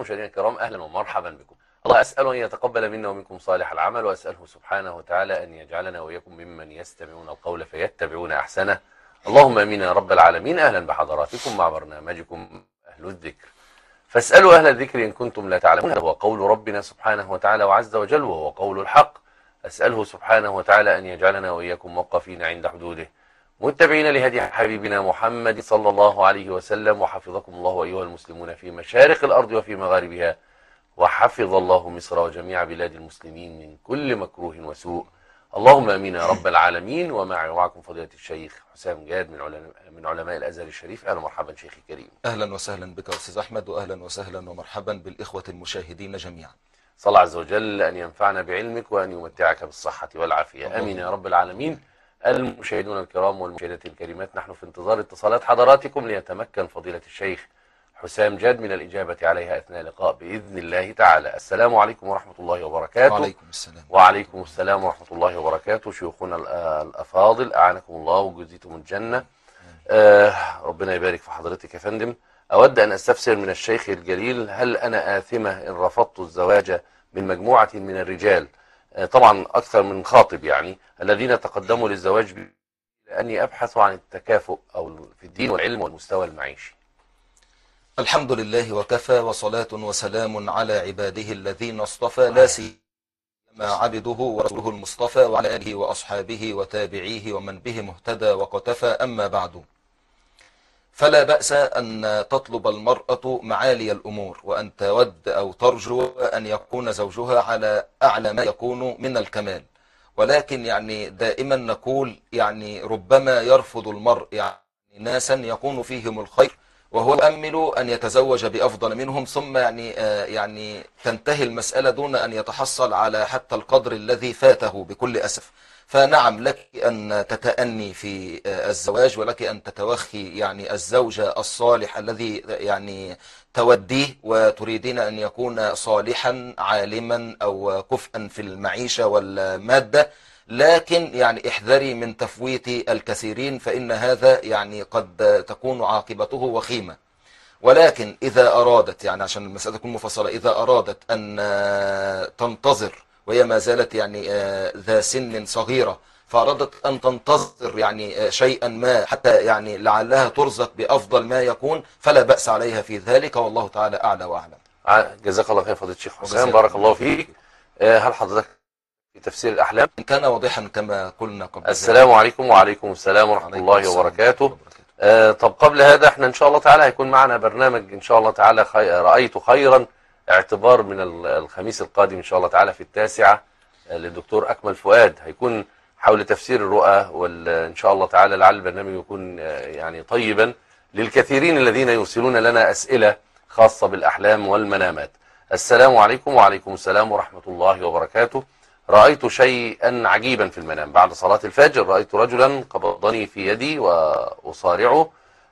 مشاهدينا الكرام، أهلا ومرحبا بكم. الله أسأل أن يتقبل منا ومنكم صالح العمل، وأسأله سبحانه وتعالى أن يجعلنا وإياكم ممن يستمعون القول فيتبعون أحسنه. اللهم آمين يا رب العالمين. أهلا بحضراتكم مع برنامجكم أهل الذكر، فاسألوا أهل الذكر إن كنتم لا تعلمون. هو قول ربنا سبحانه وتعالى وعز وجل، وهو قول الحق. أسأله سبحانه وتعالى أن يجعلنا وإياكم موقفين عند حدوده، متبعين لهدي حبيبنا محمد صلى الله عليه وسلم. وحفظكم الله أيها المسلمون في مشارق الأرض وفي مغاربها، وحفظ الله مصر وجميع بلاد المسلمين من كل مكروه وسوء. اللهم آمين يا رب العالمين. ومعي ومعكم فضيلة الشيخ حسام جاد من علماء الأزهر الشريف. أهلا ومرحبا شيخي الكريم. أهلا وسهلا بك أستاذ أحمد، وأهلا وسهلا ومرحبا بالإخوة المشاهدين جميعا. صلى الله عز وجل أن ينفعنا بعلمك وأن يمتعك بالصحة والعافية. آمين يا رب العالمين. المشاهدون الكرام والمشاهدات الكريمات، نحن في انتظار اتصالات حضراتكم ليتمكن فضيلة الشيخ حسام جاد من الإجابة عليها أثناء اللقاء بإذن الله تعالى. السلام عليكم ورحمة الله وبركاته. وعليكم السلام. وعليكم السلام ورحمة الله وبركاته. شيوخنا الأفاضل أعانكم الله وجزيتم الجنة. ربنا يبارك في حضرتك يا فندم. أود أن أستفسر من الشيخ الجليل، هل أنا آثمة إن رفضت الزواج من مجموعة من الرجال، طبعا أكثر من خاطب يعني، الذين تقدموا للزواج لأني أبحث عن التكافؤ أو في الدين والعلم والمستوى المعيشي؟ الحمد لله وكفى، وصلاة وسلام على عباده الذين اصطفى، لا سيما عبده ورسوله المصطفى، وعلى آله وأصحابه وتابعيه ومن به مهتدى وقتفى. أما بعد، فلا بأس أن تطلب المرأة معالي الأمور، وأن تود أو ترجو أن يكون زوجها على أعلى ما يكون من الكمال، ولكن يعني دائما نقول يعني ربما يرفض المرء يعني ناسا يكون فيهم الخير، وهو يؤمل أن يتزوج بأفضل منهم، ثم يعني تنتهي المسألة دون أن يتحصل على حتى القدر الذي فاته بكل أسف. فنعم، لك أن تتأني في الزواج، ولك أن تتوخي يعني الزوج الصالح الذي يعني توديه وتريدين أن يكون صالحا عالما أو كفءا في المعيشة والمادة، لكن يعني احذري من تفويت الكثيرين، فإن هذا يعني قد تكون عاقبته وخيمة. ولكن إذا أرادت، يعني عشان المسألة تكون مفصلة، إذا أرادت أن تنتظر وهي ما زالت يعني ذا سن صغيرة، فأرادت أن تنتظر يعني شيئا ما حتى يعني لعلها ترزق بأفضل ما يكون، فلا بأس عليها في ذلك، والله تعالى أعلى وأعلم. جزاك الله خير فضيلة الشيخ حسام، بارك الله فيك. هل حضرتك في تفسير الأحلام كان واضحا كما قلنا قبل؟ السلام عليكم. وعليكم السلام ورحمة الله وبركاته. طب قبل هذا احنا إن شاء الله تعالى هيكون معنا برنامج إن شاء الله تعالى رأيت خيرا، اعتبار من الخميس القادم إن شاء الله تعالى في 9 للدكتور أكمل فؤاد، هيكون حول تفسير الرؤى، وإن شاء الله تعالى لعل البرنامج يكون يعني طيبا للكثيرين الذين يرسلون لنا أسئلة خاصة بالأحلام والمنامات. السلام عليكم. وعليكم السلام ورحمة الله وبركاته. رأيت شيئا عجيبا في المنام. بعد صلاة الفجر رأيت رجلا قبضني في يدي وأصارعه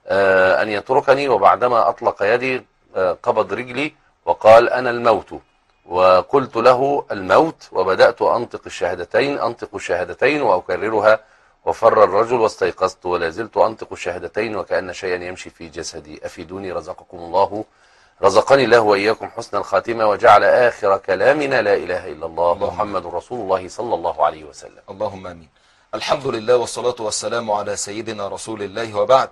أن يتركني، وبعدما أطلق يدي قبض رجلي وقال أنا الموت، وقلت له الموت، وبدأت أنطق الشهادتين وأكررها، وفر الرجل واستيقظت ولا زلت أنطق الشهادتين وكأن شيئا يمشي في جسدي. أفيدوني رزقكم الله، رزقني الله وإياكم حسن الخاتمة، وجعل آخر كلامنا لا إله إلا الله محمد رسول الله صلى الله عليه وسلم. اللهم آمين. الحمد لله والصلاة والسلام على سيدنا رسول الله، وبعد.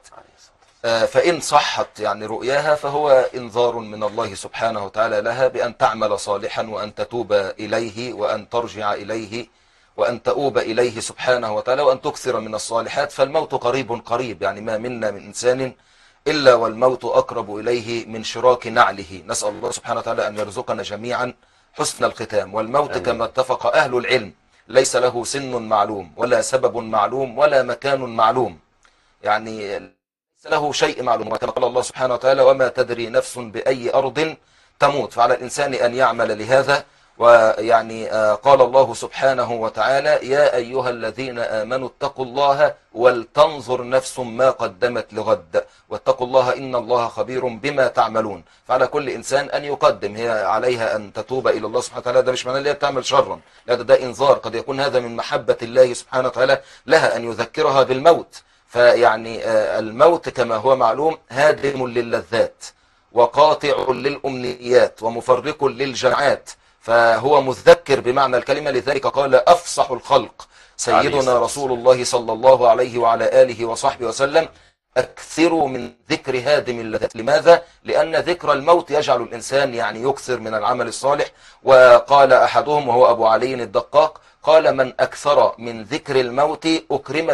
فإن صحت يعني رؤياها فهو إنذار من الله سبحانه وتعالى لها بأن تعمل صالحا، وأن تتوب إليه، وأن ترجع إليه، وأن تؤوب إليه سبحانه وتعالى، وأن تكثر من الصالحات. فالموت قريب، يعني ما منا من إنسان إلا والموت أقرب إليه من شراك نعله. نسأل الله سبحانه وتعالى أن يرزقنا جميعا حسن الختام. والموت كما اتفق أهل العلم ليس له سن معلوم، ولا سبب معلوم، ولا مكان معلوم، يعني ليس له شيء معلوم، كما قال الله سبحانه وتعالى وما تدري نفس بأي أرض تموت. فعلى الإنسان أن يعمل لهذا. ويعني قال الله سبحانه وتعالى يا أيها الذين آمنوا اتقوا الله ولتنظر نفس ما قدمت لغد واتقوا الله إن الله خبير بما تعملون. فعلى كل إنسان أن يقدم، هي عليها أن تتوب إلى الله سبحانه وتعالى. ده مش معناه ان هي بتعمل شرا، لا، ده إنذار. قد يكون هذا من محبة الله سبحانه وتعالى لها أن يذكرها بالموت. فيعني الموت كما هو معلوم هادم للذات، وقاطع للأمنيات ومفرق للجماعات، فهو مذكر بمعنى الكلمة. لذلك قال أفصح الخلق سيدنا رسول الله صلى الله عليه وعلى آله وصحبه وسلم: أكثروا من ذكر هادم اللذات. لماذا؟ لأن ذكر الموت يجعل الإنسان يعني يكثر من العمل الصالح. وقال أحدهم وهو أبو علي الدقاق قال: من أكثر من ذكر الموت أكرم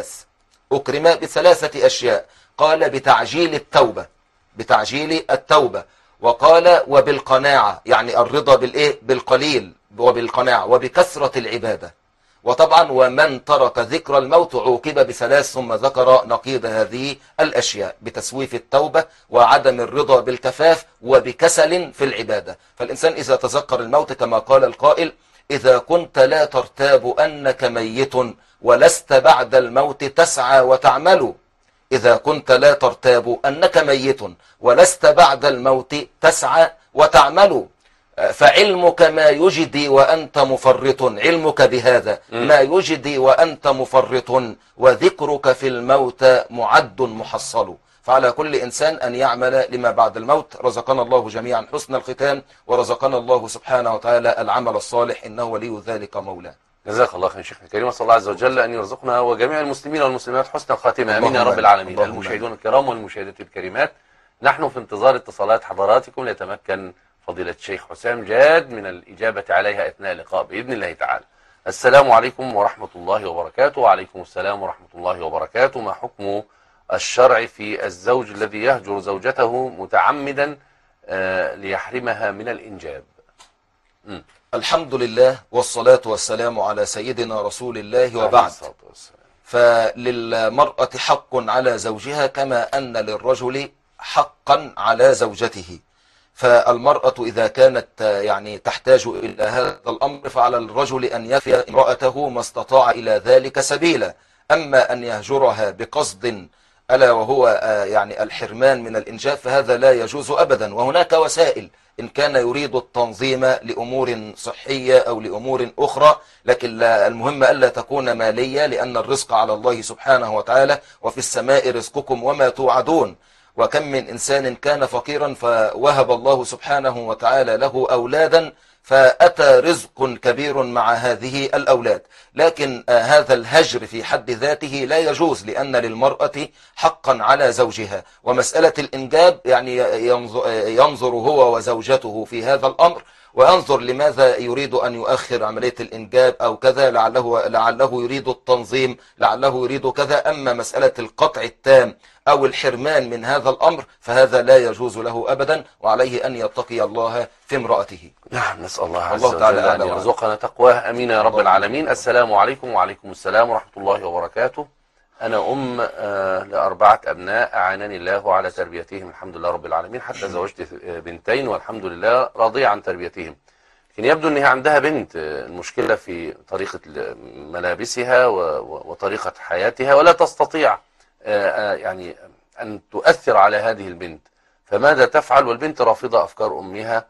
بثلاثة أشياء. قال: بتعجيل التوبة، وقال: وبالقناعة، يعني الرضا بالقليل، وبالقناعة، وبكثرة العبادة. وطبعا ومن ترك ذكر الموت عوقب بثلاث، ثم ذكر نقيض هذه الأشياء: بتسويف التوبة، وعدم الرضا بالكفاف، وبكسل في العبادة. فالإنسان إذا تذكر الموت كما قال القائل: إذا كنت لا ترتاب أنك ميت ولست بعد الموت تسعى وتعمل. إذا كنت لا ترتاب أنك ميت ولست بعد الموت تسعى وتعمل، فعلمك ما يجدي وأنت مفرط، علمك بهذا ما يجدي وأنت مفرط، وذكرك في الموت معد محصل. فعلى كل إنسان أن يعمل لما بعد الموت. رزقنا الله جميعا حسن الختام، ورزقنا الله سبحانه وتعالى العمل الصالح، إنه ولي ذلك مولاه. جزاك الله خير شيخنا الكريم، وصلى الله عز وجل أن يرزقنا وجميع المسلمين والمسلمات حسن الخاتمة، آمين يا رب العالمين. المشاهدون الكرام والمشاهدات الكريمات، نحن في انتظار اتصالات حضراتكم ليتمكن فضيلة الشيخ حسام جاد من الإجابة عليها أثناء اللقاء بإذن الله تعالى. السلام عليكم ورحمة الله وبركاته. وعليكم السلام ورحمة الله وبركاته. ما حكم الشرع في الزوج الذي يهجر زوجته متعمدا ليحرمها من الإنجاب؟ الحمد لله والصلاة والسلام على سيدنا رسول الله، وبعد. فللمرأة حق على زوجها كما أن للرجل حقا على زوجته. فالمرأة إذا كانت يعني تحتاج إلى هذا الأمر، فعلى الرجل أن يفي امرأته ما استطاع إلى ذلك سبيلا. أما أن يهجرها بقصد ألا وهو يعني الحرمان من الإنجاب، فهذا لا يجوز أبدا. وهناك وسائل إن كان يريد التنظيم لأمور صحية أو لأمور أخرى، لكن المهم ألا تكون مالية، لأن الرزق على الله سبحانه وتعالى: وفي السماء رزقكم وما توعدون. وكم من إنسان كان فقيرا فوهب الله سبحانه وتعالى له أولادا، فأتى رزق كبير مع هذه الأولاد. لكن هذا الهجر في حد ذاته لا يجوز، لأن للمرأة حقا على زوجها. ومسألة الإنجاب يعني ينظر هو وزوجته في هذا الأمر، وينظر لماذا يريد أن يؤخر عملية الإنجاب أو كذا، لعله يريد التنظيم، لعله يريد كذا. أما مسألة القطع التام أو الحرمان من هذا الأمر فهذا لا يجوز له أبدا، وعليه أن يتقي الله في امرأته. نعم، نسأل الله عز وجل أن يرزقنا تقواه، أمين يا رب العالمين. السلام عليكم. وعليكم السلام ورحمة الله وبركاته. أنا أم لأربعة أبناء، أعانني الله على تربيتهم الحمد لله رب العالمين، حتى زوجت بنتين والحمد لله راضية عن تربيتهم. لكن يبدو أنها عندها بنت، المشكلة في طريقة ملابسها وطريقة حياتها، ولا تستطيع يعني أن تؤثر على هذه البنت. فماذا تفعل والبنت رافضة أفكار أمها،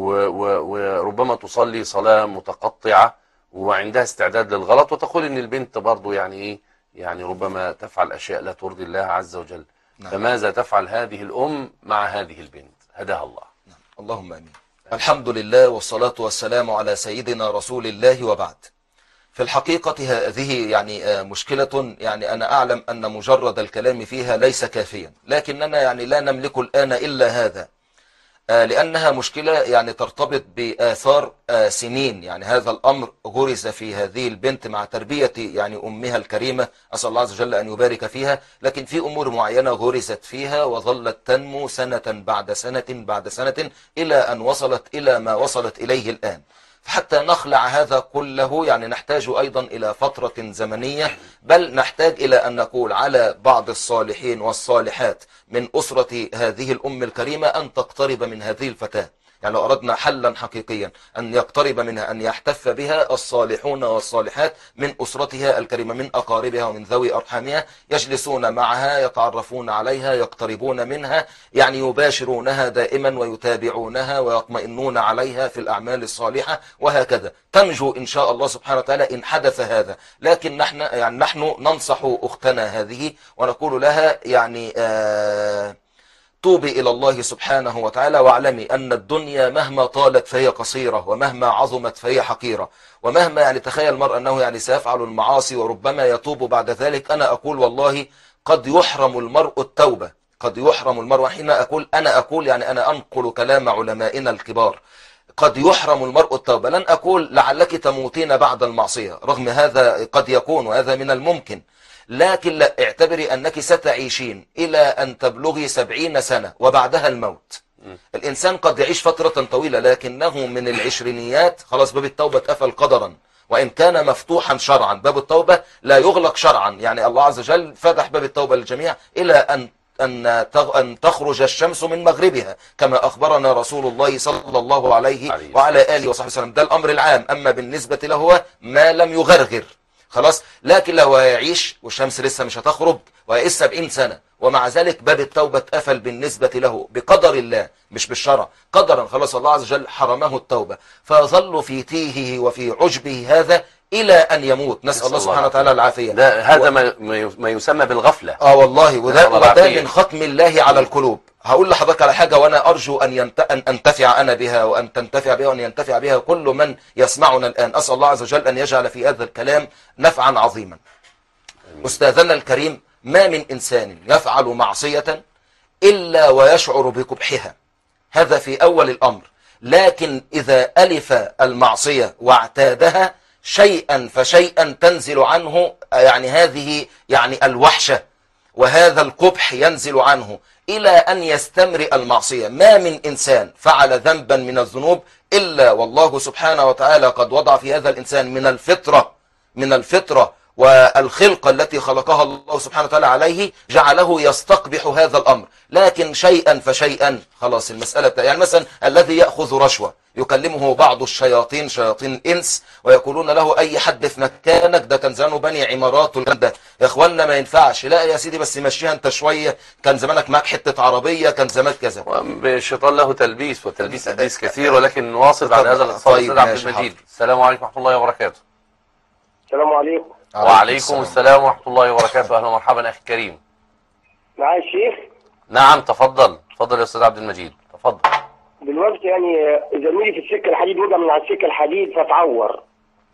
وربما تصلي صلاة متقطعة وعندها استعداد للغلط، وتقول أن البنت برضو يعني ربما تفعل أشياء لا ترضي الله عز وجل. نعم. فماذا تفعل هذه الأم مع هذه البنت؟ هداها الله. نعم. اللهم آمين. الحمد لله والصلاة والسلام على سيدنا رسول الله، وبعد. في الحقيقة هذه يعني مشكلة، يعني أنا أعلم أن مجرد الكلام فيها ليس كافيا، لكننا يعني لا نملك الآن إلا هذا، لأنها مشكلة يعني ترتبط بآثار سنين. يعني هذا الأمر غرز في هذه البنت مع تربية يعني أمها الكريمة، أسأل الله عز وجل أن يبارك فيها. لكن في أمور معينة غرزت فيها وظلت تنمو سنة بعد سنة بعد سنة إلى أن وصلت إلى ما وصلت إليه الآن. فحتى نخلع هذا كله يعني نحتاج أيضا إلى فترة زمنية، بل نحتاج إلى أن نقول على بعض الصالحين والصالحات من أسرة هذه الأم الكريمة أن تقترب من هذه الفتاة. يعني لو أردنا حلا حقيقيا أن يقترب منها، أن يحتف بها الصالحون والصالحات من أسرتها الكريمة، من أقاربها ومن ذوي أرحامها، يجلسون معها، يتعرفون عليها، يقتربون منها، يعني يباشرونها دائما ويتابعونها ويطمئنون عليها في الأعمال الصالحة، وهكذا تنجو إن شاء الله سبحانه وتعالى إن حدث هذا. لكن نحن ننصح أختنا هذه ونقول لها يعني توبي إلى الله سبحانه وتعالى، واعلمي أن الدنيا مهما طالت فهي قصيرة، ومهما عظمت فهي حقيرة، ومهما يعني تخيل المرء أنه يعني سيفعل المعاصي وربما يتوب بعد ذلك. أنا أقول والله قد يحرم المرء التوبة، قد يحرم المرء. حين أقول يعني أنا أنقل كلام علمائنا الكبار، قد يحرم المرء التوبة. لن أقول لعلك تموتين بعد المعصية، رغم هذا قد يكون وهذا من الممكن، لكن لا، اعتبري أنك ستعيشين إلى أن تبلغي 70 سنة وبعدها الموت. الإنسان قد يعيش فترة طويلة، لكنه من العشرينيات خلاص باب التوبة اتقفل قدرا، وإن كان مفتوحا شرعا. باب التوبة لا يغلق شرعا، يعني الله عز وجل فتح باب التوبة للجميع إلى أن تخرج الشمس من مغربها، كما أخبرنا رسول الله صلى الله عليه وعلى آله وصحبه وسلم. ده الأمر العام. أما بالنسبة له هو ما لم يغرغر خلاص، لكن لو يعيش والشمس لسه مش هتخرج ويعيش 70 سنة ومع ذلك باب التوبة اتقفل بالنسبة له بقدر الله مش بالشرع، قدرا خلاص الله عز وجل حرمه التوبة، فيظل في تيهه وفي عجبه هذا إلى أن يموت. نسأل الله سبحانه وتعالى العافية. هذا ما يسمى بالغفلة. والله وده من ختم الله على القلوب. هقول لحضرتك على حاجة وأنا أرجو أن أنتفع أنا بها وأن تنتفع بها وأن ينتفع بها كل من يسمعنا الآن. أسأل الله عز وجل أن يجعل في هذا الكلام نفعا عظيما. أستاذنا الكريم، ما من إنسان يفعل معصية إلا ويشعر بقبحها، هذا في أول الأمر. لكن إذا ألف المعصية واعتادها شيئا فشيئا تنزل عنه يعني هذه يعني الوحشة وهذا القبح ينزل عنه إلى أن يستمرئ المعصية. ما من إنسان فعل ذنبا من الذنوب إلا والله سبحانه وتعالى قد وضع في هذا الإنسان من الفطرة والخلقة التي خلقها الله سبحانه وتعالى عليه، جعله يستقبح هذا الأمر. لكن شيئا فشيئا خلاص المسألة يعني مثلا الذي يأخذ رشوة يكلمه بعض الشياطين، شياطين الإنس، ويقولون له أي حد في مكانك، ده كان زمانه بني عمارات والكلام يا إخواننا ما ينفعش. لا يا سيدي بس مشيها أنت شوية، كان زمانك معك حتة عربية، كان زمانك كذا. الشيطان له تلبيس وتلبيس إبليس كثير، ولكن نواصل بعد هذا الاتصال. طيب عبد المجيد، السلام عليكم ورحمة الله وبركاته. السلام عليكم. وعليكم السلام ورحمة الله وبركاته. أهلا ومرحبا أخي الكريم. معايا الشيخ؟ نعم تفضل يا أستاذ عبد المجيد، تفضل. دلوقتي يعني زميلي في السكة الحديد وقع من على السكة الحديد فتعور.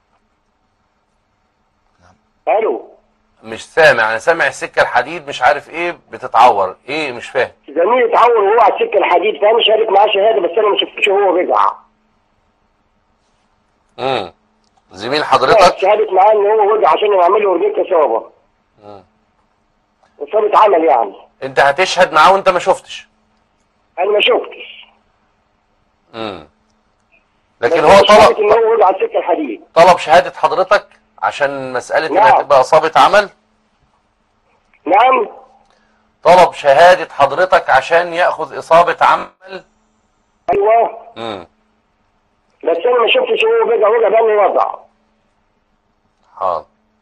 الو، مش سامع. أنا سامع السكة الحديد مش عارف إيه بتتعور إيه، مش فاهم. زميلي اتعور وهو على السكة الحديد، فأنا شارك معاه شهادة بس أنا ما شفتش وهو رجع. زميل حضرتك شهادة معاه إن هو رجع عشان يعمل له رجلة إصابة. إصابة عمل يعني. أنت هتشهد معاه وأنت ما شفتش؟ أنا ما شفتش. لكن هو طلب إن هو رجع على السكة الحديد. طلب شهادة حضرتك عشان مسألة نعم. إنها تبقى إصابة عمل؟ نعم. طلب شهادة حضرتك عشان يأخذ إصابة عمل؟ أيوه. بس أنا ما شفتش هو رجع بني وضع. حاضر.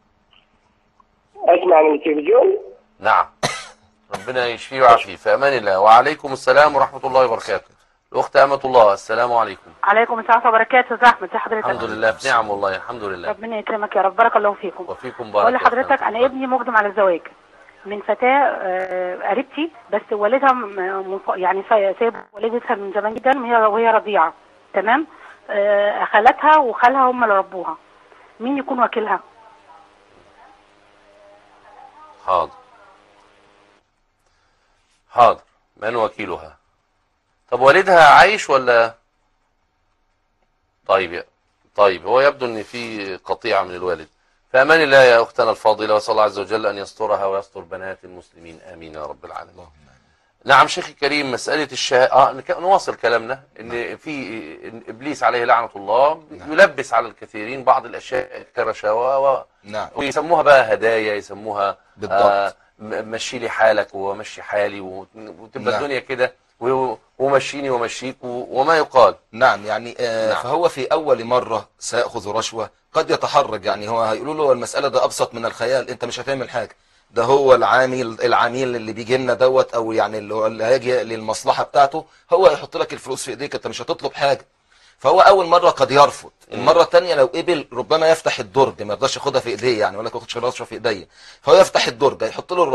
أسمع من التلفزيون؟ نعم. ربنا يشفيه ويعافيه، في أمان الله. وعليكم السلام ورحمة الله وبركاته. الأخت أمة الله، السلام عليكم. عليكم السلام ورحمة الله وبركاته. ازي أحمد؟ ازي حضرتك؟ الحمد لله في نعم والله، الحمد لله. ربنا يكرمك يا رب، بارك الله فيكم. وفيكم بارك. بقول لحضرتك أنا ابني مقدم على الزواج من فتاة قريبتي، بس والدها يعني سايب والدتها من زمان جدا وهي رضيعة، تمام؟ خالتها وخالها هم اللي ربوها. مين يكون وكيلها؟ حاضر. من وكيلها؟ طب والدها عايش ولا؟ طيب هو يبدو ان في قطيعة من الوالد. في امان الله يا اختنا الفاضلة، وصلى الله عز وجل ان يسترها ويستر بنات المسلمين، امين يا رب العالمين. نعم شيخي الكريم، مسألة نواصل كلامنا. ان في ابليس عليه لعنة الله يلبس على الكثيرين بعض الاشياء كرشاوى نعم. ويسموها بقى هدايا، يسموها بالضبط. مشي لي حالك ومشي حالي، وتبقى نعم. الدنيا كده ومشيني ومشيك وما يقال. نعم يعني نعم. فهو في أول مرة سيأخذ رشوة قد يتحرج، يعني هو هيقولوا له المسألة ده أبسط من الخيال، أنت مش هتعمل حاجة، ده هو العميل اللي بيجي لنا دوت، أو يعني اللي هيجي للمصلحة بتاعته، هو يحط لك الفلوس في إيديك، أنت مش هتطلب حاجة. فهو أول مرة قد يرفض، المرة الثانية لو قبل ربما يفتح الدرج، ما يرضاش ياخدها في إيديه يعني، ولا ياخدش رشوة في إيديه، فهو يفتح الدرج يحط له الرشوة.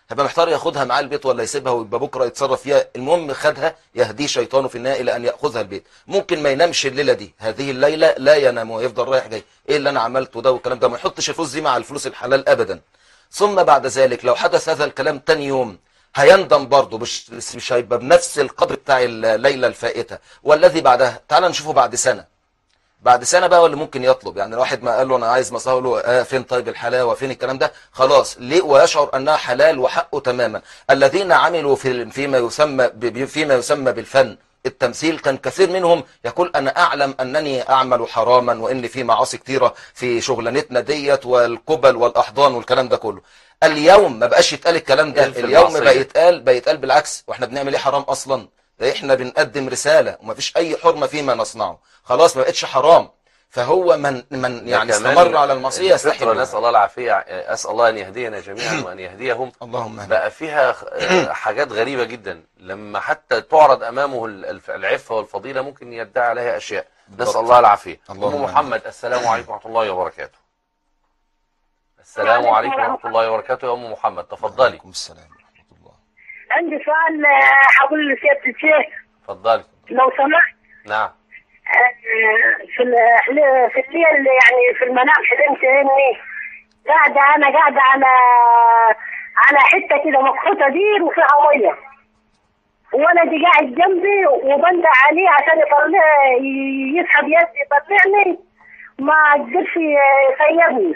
هيبقى محتار ياخدها معاه البيت ولا يسيبها ويبقى بكره يتصرف فيها. المهم خدها، يهديه شيطانه في النهايه الى ان ياخذها البيت. ممكن ما ينامش الليله دي، هذه الليله لا ينام ويفضل رايح جاي، ايه اللي انا عملته ده والكلام ده، ما يحطش الفلوس دي مع الفلوس الحلال ابدا. ثم بعد ذلك لو حدث هذا الكلام تاني يوم هيندم برضه، مش هيبقى بنفس القدر بتاع الليله الفائته والذي بعدها. تعال نشوفه بعد سنه. بعد سنه بقى اللي ممكن يطلب، يعني الواحد ما قال له انا عايز مصلحه، يقول له فين طيب الحلاوه، فين الكلام ده، خلاص ليه، ويشعر انها حلال وحقه تماما. الذين عملوا فيما يسمى بالفن التمثيل، كان كثير منهم يقول انا اعلم انني اعمل حراما وان في معاصي كثيره في شغلانتنا ديت والقبل والاحضان والكلام ده كله. اليوم ما بقاش يتقال الكلام ده، اليوم بقى يتقال بالعكس. واحنا بنعمل ايه حرام اصلا؟ ده احنا بنقدم رساله ومفيش اي حرمه فيما نصنعه، خلاص ما بقتش حرام. فهو من يعني استمر على المعصيه يستحي. نسال الله العافيه، اسال الله ان يهدينا جميعا وان يهديهم. اللهم بقى فيها حاجات غريبه جدا، لما حتى تعرض امامه العفه والفضيله ممكن يدعي عليها اشياء. نسال الله العافيه. ام محمد، السلام عليكم ورحمه الله وبركاته. السلام عليكم ورحمه الله وبركاته يا ام محمد، تفضلي. وعليكم السلام ورحمه الله. عندي سؤال هقول لسيادة الشيخ. اتفضلي. لو سمحت. نعم. في الليل يعني في المنام حلمت اني انا قاعده على حته كده مفحوطه دير وفيها ميه، ولدي قاعد جنبي وبندع عليه عشان يسحب يدي يطلعني، ما قدرش يسيبني.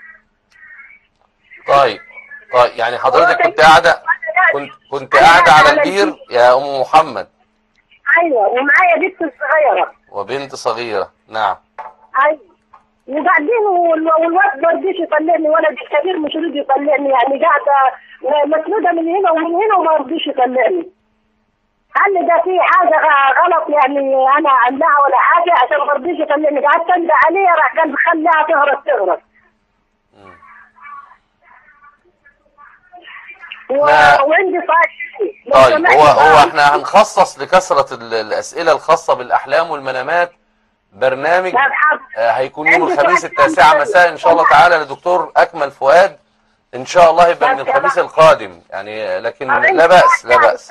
طيب يعني حضرتك كنت قاعده على البير يا ام محمد؟ ايوه، ومعايا بنت صغيره. وبنت صغيره، نعم. ايوه، وبعدين والواد ما رضيش يطلعني، ولدي الكبير مش راضي يطلعني، يعني قاعده مسنوده من هنا ومن هنا وما رضيش يطلعني. هل ده في حاجه غلط يعني انا عاملاها ولا حاجه عشان ما رضيش يطلعني؟ قعدت اندى عليه، راح قال خليها تهرب. وعندي طيب هو احنا هنخصص لكثرة الأسئلة الخاصة بالأحلام والمنامات برنامج هيكون يوم الخميس 9 مساء إن شاء الله تعالى لدكتور أكمل فؤاد، إن شاء الله يبقى من الخميس القادم يعني، لكن لا بأس لا بأس.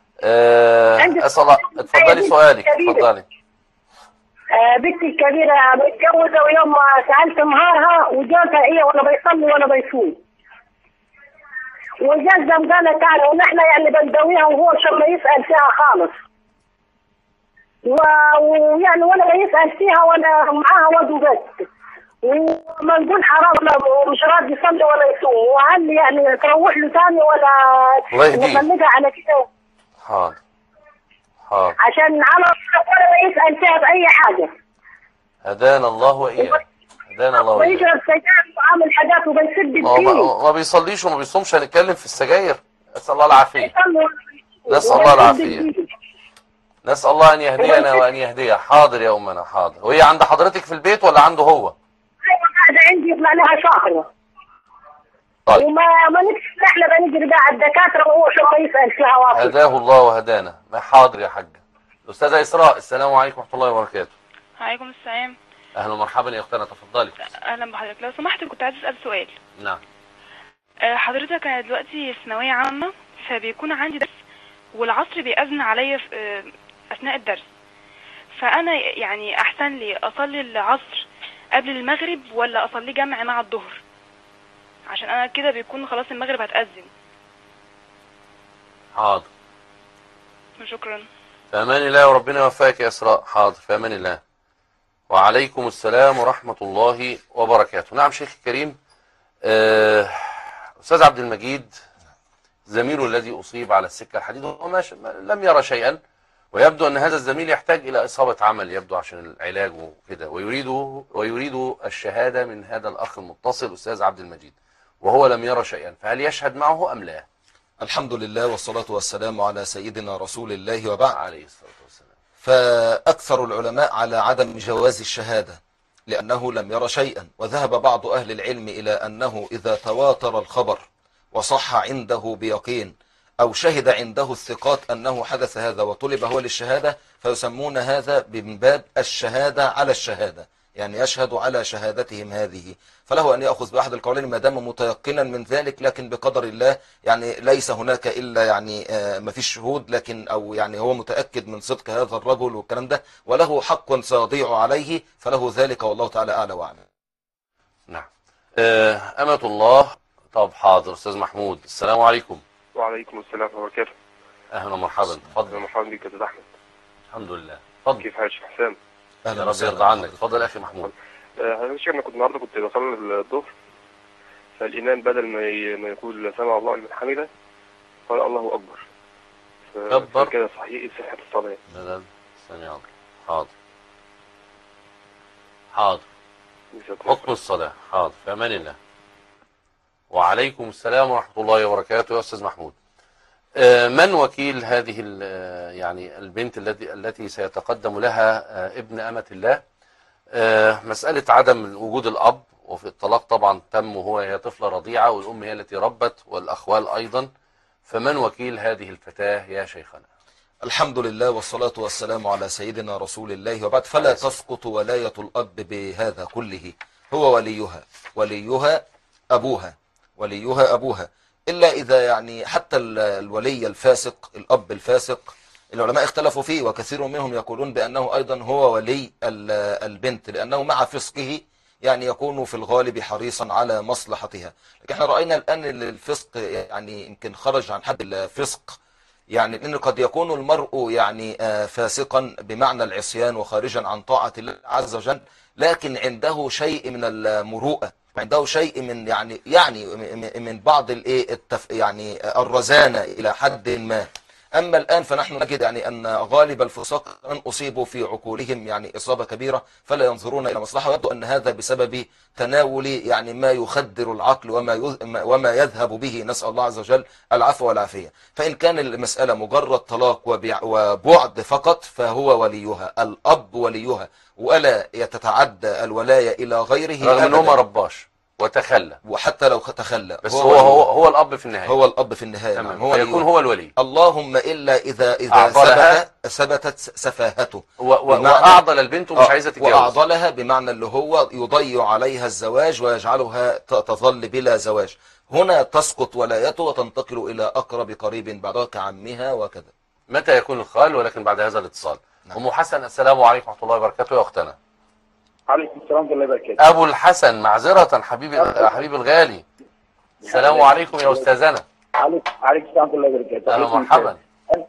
اتفضلي سؤالك، اتفضلي. بنتي الكبيرة متجوزة، ويوم ما سألت نهارها وجوزها هي ولا بيصلي ولا بيصوم، وجزم قالت تعالى، ونحن يعني بندويها وهو عشان ما يسأل فيها خالص، ويعني ولا يسأل فيها ولا معاها واد وبس، وما نقول حرام مش راضي يصلي ولا يصوم، وهل يعني تروح له ثاني ولا نخليها على كده؟ حاضر عشان على ولا ما يسأل فيها بأي حاجة. هدانا الله وإياك، هدانا الله وإياك. ويشرب سجاير وعامل حاجات وبيسد الدين. ما بيصليش وما بيصومش، هنتكلم في السجاير. نسأل الله العافية. نسأل الله العافية. نسأل الله أن يهدينا وأن يهديها. حاضر يا أمنا، حاضر. وهي عند حضرتك في البيت ولا عنده هو؟ أيوة، قاعدة عندي يطلع لها شهر. طيب. وما نكشف احنا بنجري بقى على الدكاترة وهو شو ما يسأل فيها واقف. هداه الله وهدانا. حاضر يا حاجة. الأستاذة إسراء، السلام عليكم ورحمة الله وبركاته. وعليكم السلام. أهلا ومرحبا يا أختنا، تفضلي. أهلا بحضرتك. لو سمحت كنت عايز أسأل سؤال. نعم. حضرتك أنا دلوقتي في ثانوية عامة، فبيكون عندي درس والعصر بيأذن عليا أثناء الدرس، فأنا يعني أحسن لي أصلي العصر قبل المغرب ولا أصلي جمع مع الظهر؟ عشان أنا كده بيكون خلاص المغرب هتأذن. حاضر. شكرا. في أمان الله، وربنا يوفقك يا إسراء. حاضر، في أمان الله. وعليكم السلام ورحمة الله وبركاته. نعم شيخ الكريم. أستاذ عبد المجيد زميله الذي أصيب على السكة الحديد هو لم يرى شيئا، ويبدو أن هذا الزميل يحتاج إلى إصابة عمل، يبدو عشان العلاج وكده، ويريد الشهادة من هذا الأخ المتصل أستاذ عبد المجيد، وهو لم يرى شيئا، فهل يشهد معه أم لا؟ الحمد لله والصلاة والسلام على سيدنا رسول الله وبعد. عليه الصلاة والسلام. فأكثر العلماء على عدم جواز الشهادة لأنه لم يرى شيئا، وذهب بعض أهل العلم إلى أنه إذا تواتر الخبر وصح عنده بيقين أو شهد عنده الثقات أنه حدث هذا وطلب هو للشهادة، فيسمون هذا من باب الشهادة على الشهادة، يعني يشهد على شهادتهم هذه، فله أن يأخذ بأحد القولين ما دام متيقنا من ذلك، لكن بقدر الله يعني ليس هناك إلا يعني ما فيش شهود، لكن أو يعني هو متأكد من صدق هذا الرجل والكلام ده، وله حق سيضيع عليه، فله ذلك والله تعالى أعلى وأعلم. نعم. أمة الله. طب حاضر أستاذ محمود، السلام عليكم. وعليكم السلام ورحمة الله وبركاته. أهلا ومرحبا، أهلا اتفضل. ومرحبا بك يا أستاذ أحمد. الحمد لله، اتفضل. كيف حالك يا شيخ حسام؟ يا رب يرضى عنك، اتفضل يا أخي محمود. حضرتك أنا النهارده كنت بصلي الظهر، فالإمام بدل ما يقول سمع الله لمن حمده قال الله أكبر. كبر كده صحيح صحة الصلاة. لا سمع الله. حاضر حاضر. حكم الصلاة. حاضر، في أمان الله. وعليكم السلام ورحمة الله وبركاته يا أستاذ محمود. من وكيل هذه يعني البنت التي سيتقدم لها ابن أمة الله؟ مسألة عدم وجود الأب، وفي الطلاق طبعا تم وهي طفلة رضيعة، والأم هي التي ربت والأخوال أيضا، فمن وكيل هذه الفتاة يا شيخنا؟ الحمد لله والصلاة والسلام على سيدنا رسول الله، وبعد فلا تسقط ولاية الأب بهذا كله، هو وليها أبوها، إلا إذا يعني حتى الولي الفاسق، الأب الفاسق، العلماء اختلفوا فيه، وكثير منهم يقولون بأنه أيضا هو ولي البنت، لأنه مع فسقه يعني يكون في الغالب حريصا على مصلحتها. لكن احنا رأينا الآن الفسق يعني يمكن خرج عن حد الفسق، يعني لأن قد يكون المرء يعني فاسقا بمعنى العصيان وخارجا عن طاعة الله عز وجل، لكن عنده شيء من المروءة، عنده شيء من يعني من بعض يعني الرزانة إلى حد ما. أما الآن فنحن نجد يعني أن غالب الفساق من أصيبوا في عقولهم يعني إصابة كبيرة، فلا ينظرون إلى مصلحة، ويبدو أن هذا بسبب تناول يعني ما يخدر العقل وما يذهب به، نسأل الله عز وجل العفو والعافية. فإن كان المسألة مجرد طلاق وبعد فقط فهو وليها، الأب وليها، ولا تتعدى الولاية إلى غيره رغم أنه ما رباش وتخلى، وحتى لو تخلى بس هو الأب في النهاية، هو الأب في النهاية. تمام. هو يكون هو الولي، اللهم إلا إذا ثبتت سفاهته وأعضل البنت ومش عايزة تتجوز، وأعضلها بمعنى اللي هو يضيع عليها الزواج ويجعلها تظل بلا زواج، هنا تسقط ولايته وتنتقل إلى أقرب قريب بعدها كعمها وكذا. متى يكون الخال؟ ولكن بعد هذا الاتصال. نعم. أم حسن، السلام عليكم ورحمة الله وبركاته يا أختنا. عليكم السلام ورحمة الله وبركاته. أبو الحسن، معذرة حبيبي الغالي. السلام عليكم يا أستاذنا. عليكم السلام ورحمة الله وبركاته. أهلا ومرحبا.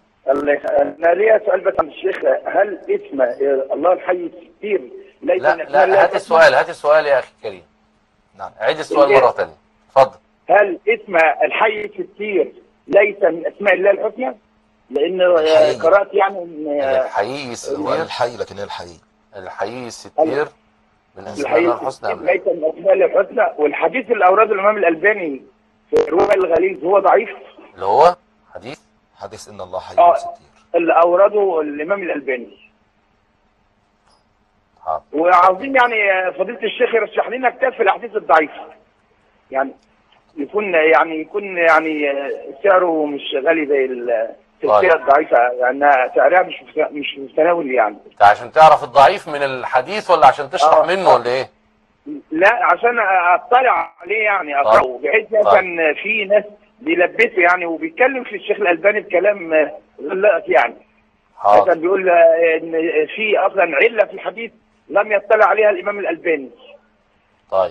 أنا ليا سؤال بس عن الشيخ، هل اسم الله الحي الستير ليس لا هات السؤال يا أخي الكريم. نعم. عيد السؤال مرة ثانية. اتفضل. هل اسم الحي الستير ليس من أسماء الله الحسنى؟ لأن قرأت يعني الحي هو الحي، لكن الحي الستير من أسماء الله الحسنى ليس من أسماء الله الحسنى. والحديث اللي أورده الإمام الألباني في رواية الغليظ هو ضعيف، اللي هو حديث إن الله حي ستير اللي أورده الإمام الألباني. وعاوزين يعني فضيلة الشيخ يرشح لنا كتاب في الأحاديث الضعيفة، يعني يكون سعره مش غالي زي السلسلة الضعيفة، يعني سعرها مش متناول يعني. عشان تعرف الضعيف من الحديث ولا عشان تشرح منه ولا ايه؟ لا عشان اطلع عليه يعني اقراه، بحيث مثلا في ناس بيلبسوا يعني وبيتكلم في الشيخ الألباني بكلام غلط يعني. مثلا بيقول ان في اصلا علة في الحديث لم يطلع عليها الإمام الألباني. طيب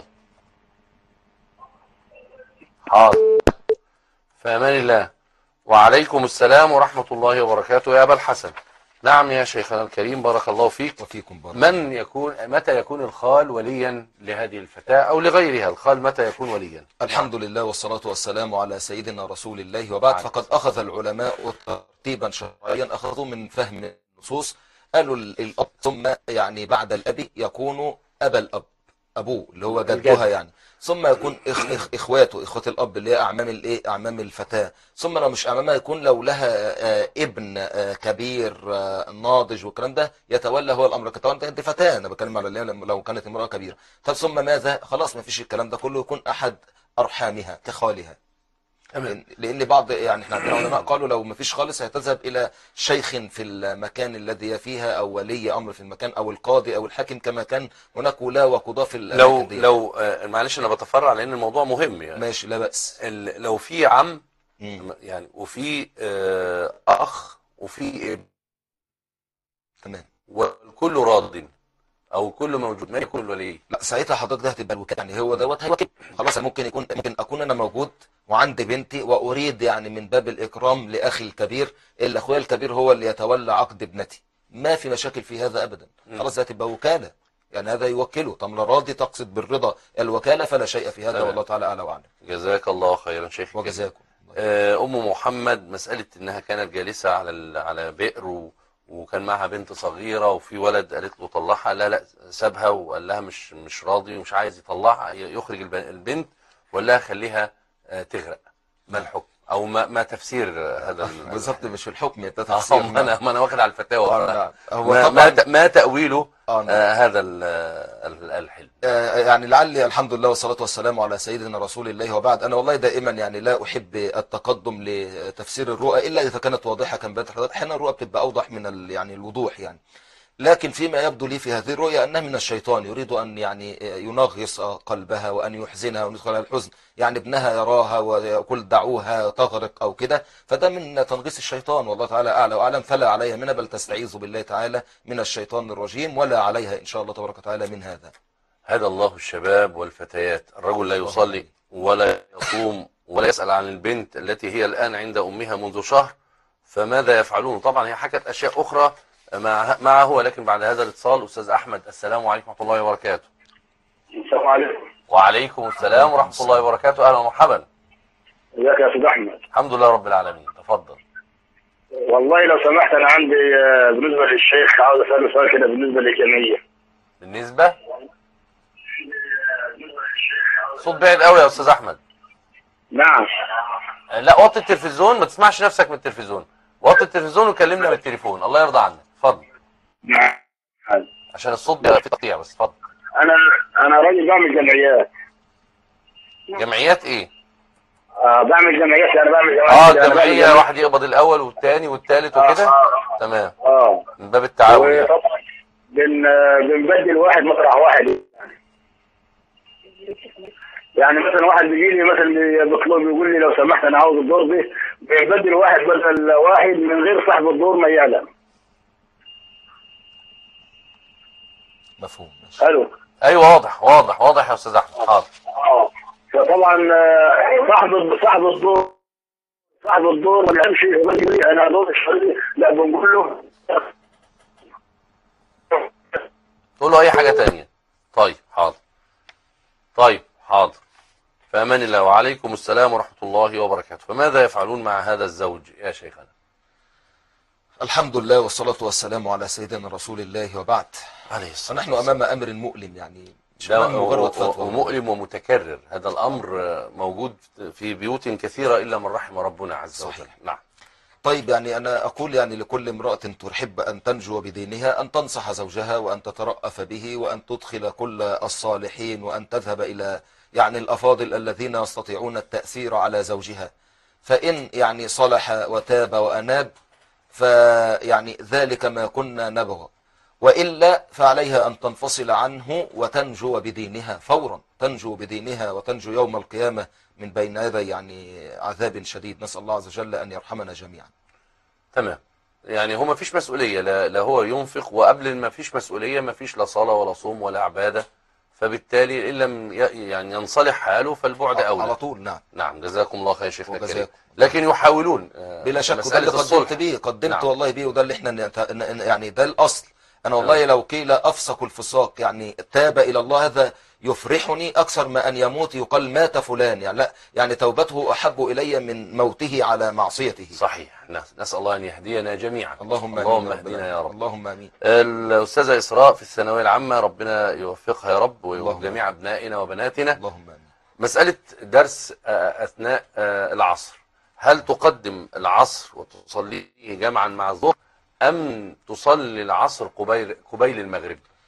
حاضر، في أمان الله. وعليكم السلام ورحمة الله وبركاته يا أبا الحسن. نعم يا شيخنا الكريم، بارك الله فيك. وفيكم بارك. متى يكون الخال وليا لهذه الفتاة أو لغيرها؟ الخال متى يكون وليا؟ الحمد لله والصلاة والسلام على سيدنا رسول الله، وبعد فقد أخذ العلماء ترتيبا شرعيا، أخذوا من فهم النصوص، قالوا الأب ثم يعني بعد الأب يكون أبا الأب، أبوه اللي هو جدها يعني، ثم يكون إخوة الأب اللي هي أعمام الفتاة، ثم لو مش أعمامها يكون لو لها ابن كبير ناضج والكلام ده يتولى هو الأمر. طبعا دي فتاة، أنا بتكلم على لو كانت امرأة كبيرة. طب ثم ماذا؟ خلاص ما فيش الكلام ده كله، يكون أحد أرحامها كخالها. لان بعض يعني احنا عندنا علماء قالوا لو ما فيش خالص هتذهب الى شيخ في المكان الذي هي فيها او ولي امر في المكان او القاضي او الحاكم، كما كان هناك ولاة وقضاة في الاماكن دي. لو معلش انا بتفرع لان الموضوع مهم يعني. ماشي لا بأس. لو في عم يعني وفي اخ وفي ابن، تمام، والكل راض او كل موجود، ما يكون الولي؟ لا ساعتها حضرتك ده هتبقى الوكاله، يعني هو دوت هيوكل خلاص. ممكن اكون انا موجود وعندي بنتي واريد يعني من باب الاكرام لاخي الكبير، اللي اخويا الكبير هو اللي يتولى عقد ابنتي، ما في مشاكل في هذا ابدا. خلاص ده هتبقى وكاله، يعني هذا يوكله. طب راضي تقصد بالرضا الوكاله فلا شيء في هذا، والله تعالى اعلى واعلم. جزاك الله خيرا شيخ. وجزاكم. ام محمد، مساله انها كانت جالسه على بئر وكان معها بنت صغيرة وفي ولد قالت له طلعها، لا سابها وقال لها مش راضي ومش عايز يطلعها، يخرج البنت وقال لها خليها تغرق. ما الحكم او ما تفسير هذا؟ بالظبط مش الحكم، ده تفسير. ما انا واخد على الفتاوى. هو ما تأويله هذا الحلم؟ يعني لعلي الحمد لله والصلاة والسلام على سيدنا رسول الله، وبعد. أنا والله دائما يعني لا أحب التقدم لتفسير الرؤى إلا إذا كانت واضحة كما بينت حضرتك. أحيانا الرؤى بتبقى أوضح من يعني الوضوح يعني. لكن فيما يبدو لي في هذه الرؤيا أنها من الشيطان، يريد أن يعني ينغص قلبها وأن يحزنها ويدخلها الحزن، يعني ابنها يراها ويقول دعوها تغرق أو كده، فده من تنغيص الشيطان، والله تعالى أعلى وأعلم. فلا عليها منها، بل تستعيذ بالله تعالى من الشيطان الرجيم، ولا عليها إن شاء الله تبارك وتعالى من هذا. هدى الله الشباب والفتيات. الرجل لا يصلي ولا يصوم ولا يسأل عن البنت التي هي الآن عند أمها منذ شهر، فماذا يفعلون؟ طبعا هي حكت أشياء أخرى معه، ولكن بعد هذا الاتصال أستاذ أحمد. السلام عليكم ورحمة الله وبركاته. السلام عليكم. وعليكم السلام ورحمة الله وبركاته. أهلا ومرحبا. ازيك يا أستاذ أحمد؟ الحمد لله رب العالمين. تفضل. والله لو سمحت أنا عندي بالنسبة للشيخ عاوز أسأله سؤال كده بالنسبة للجمعية. بالنسبة؟ صوت بعيد قوي يا أستاذ أحمد. نعم. لا وطي التلفزيون، ما تسمعش نفسك من التلفزيون، وطي التلفزيون وكلمنا بالتليفون. الله يرضى عنك. اتفضل. نعم. عشان الصوت بيبقى فيه تقطيع بس. اتفضل. أنا راجل بعمل جمعيات. جمعيات إيه؟ بعمل جمعيات، يعني بعمل جمعيات. جمعية واحد يقبض الأول والثاني والثالث وكده. تمام. من باب التعاون يعني. وطبعا بنبدل واحد مطرح واحد. يعني مثلا واحد بيجي لي مثلا بيطلب بيقول لي لو سمحت انا عاوز الدور ده، بيبدل واحد بدل واحد من غير صاحب الدور ما يعلم. مفهوم. الو. ايوه واضح يا استاذ احمد. حاضر. فطبعا صاحب الدور ما يمشي يقول لي انا دور الشهري، لا بنقول له تقول له اي حاجه ثانيه. طيب حاضر. فامان الله. وعليكم السلام ورحمه الله وبركاته. فماذا يفعلون مع هذا الزوج يا شيخنا؟ الحمد لله والصلاة والسلام على سيدنا رسول الله، وبعد. عليه الصلاة ونحن أمام أمر مؤلم، يعني ومؤلم ومتكرر. هذا الأمر موجود في بيوت كثيرة إلا من رحم ربنا عز وجل. صحيح. نعم. طيب يعني أنا أقول يعني لكل امرأة تحب أن تنجو بدينها أن تنصح زوجها وأن تترأف به وأن تدخل كل الصالحين وأن تذهب إلى يعني الأفاضل الذين يستطيعون التأثير على زوجها، فإن يعني صلح وتاب وأناب فيعني ذلك ما كنا نبغى، وإلا فعليها أن تنفصل عنه وتنجو بدينها فورا، تنجو بدينها وتنجو يوم القيامة من بين يدي يعني عذاب شديد. نسأل الله عز وجل أن يرحمنا جميعا. تمام. يعني هو ما فيش مسؤولية، لا هو ينفق، وقبل ما فيش مسؤولية ما فيش لا صلاة ولا صوم ولا عبادة، فبالتالي إن لم يعني ينصلح حاله فالبعد أولى على طول. نعم. جزاكم الله خير شيخنا الكريم. لكن يحاولون بلا شك، وده اللي قدمت والله بيه، وده اللي احنا يعني ده الأصل. أنا والله لو قيل أفسق الفساق يعني تاب إلى الله، هذا يفرحني أكثر ما أن يموت يقال مات فلان، يعني لا، يعني توبته أحب إلي من موته على معصيته. صحيح. نسأل الله أن يهدينا جميعا. اللهم اهدنا يا رب. اللهم آمين. الأستاذة إسراء في الثانوية العامة، ربنا يوفقها يا رب ويوفق جميع أبنائنا وبناتنا. اللهم آمين. مسألة درس أثناء العصر، هل تقدم العصر وتصليه جمعا مع الظهر أم تصلي العصر قبيل المغرب؟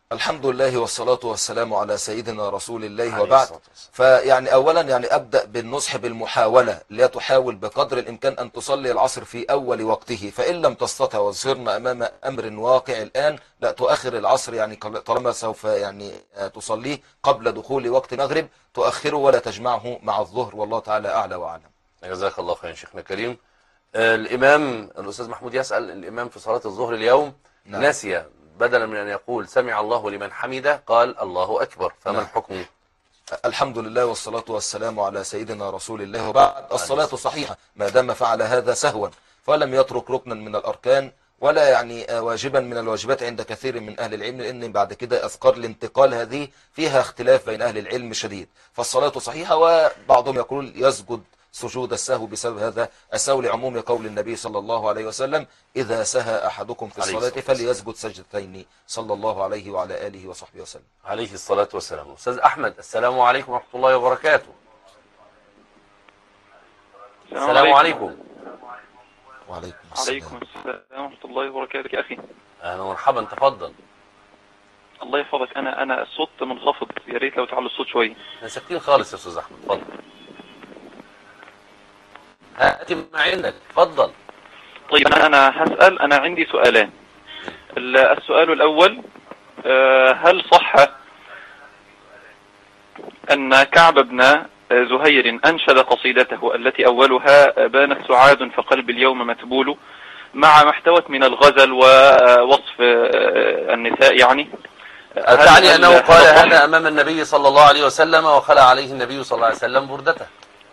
الحمد لله والصلاة والسلام على سيدنا رسول الله عليه وبعد. الصلاة والسلام. فيعني أولا يعني أبدأ بالنصح بالمحاولة، لا تحاول بقدر الإمكان أن تصلي العصر في أول وقته، فإن لم تستطع وصرنا أمام أمر واقع الآن لا تؤخر العصر، يعني طالما سوف يعني تصليه قبل دخول وقت المغرب تؤخره ولا تجمعه مع الظهر، والله تعالى أعلى وأعلم. جزاك الله خير شيخنا الكريم. الإمام الأستاذ محمود يسأل: الإمام في صلاة الظهر اليوم نعم. نسي بدلا من أن يقول سمع الله لمن حمده قال الله أكبر، فما نعم. الحكم؟ الحمد لله والصلاة والسلام على سيدنا رسول الله وبعد. الصلاة صحيحة ما دام فعل هذا سهوا، فلم يترك ركنا من الأركان ولا يعني واجبا من الواجبات عند كثير من أهل العلم، لأن بعد كده أذكار الانتقال هذه فيها اختلاف بين أهل العلم شديد. فالصلاة صحيحة، وبعضهم يقول يسجد سجود السهو بسبب هذا السهو لعموم قول النبي صلى الله عليه وسلم: إذا سهى أحدكم في عليه الصلاة الصلاة والسلام. فليسجد سجدتين، صلى الله عليه وعلى آله وصحبه وسلم. عليه الصلاة والسلام. أستاذ أحمد، السلام عليكم ورحمة الله وبركاته. السلام عليكم. وعليكم عليكم السلام ورحمة الله وبركاته يا أخي. أهلا ومرحبا، تفضل. الله يحفظك. أنا الصوت منخفض، يا ريت لو تعلوا الصوت شوية. احنا ساكتين خالص يا أستاذ أحمد، تفضل. هات ما عندك، تفضل. طيب أنا هسأل. أنا عندي سؤالان. السؤال الأول: هل صح أن كعب بن زهير أنشد قصيدته التي أولها بانت سعاد فقلب اليوم متبول، مع ما احتوت من الغزل ووصف النساء؟ يعني تعني أنه قال هذا أمام النبي صلى الله عليه وسلم وخلع عليه النبي صلى الله عليه وسلم بردته.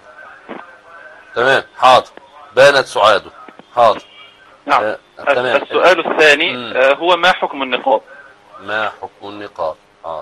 تمام، حاضر. بانت سعاده، حاضر. نعم. تمام. السؤال الثاني هو: ما حكم النقاب؟ ما حكم النقاب؟ حاضر.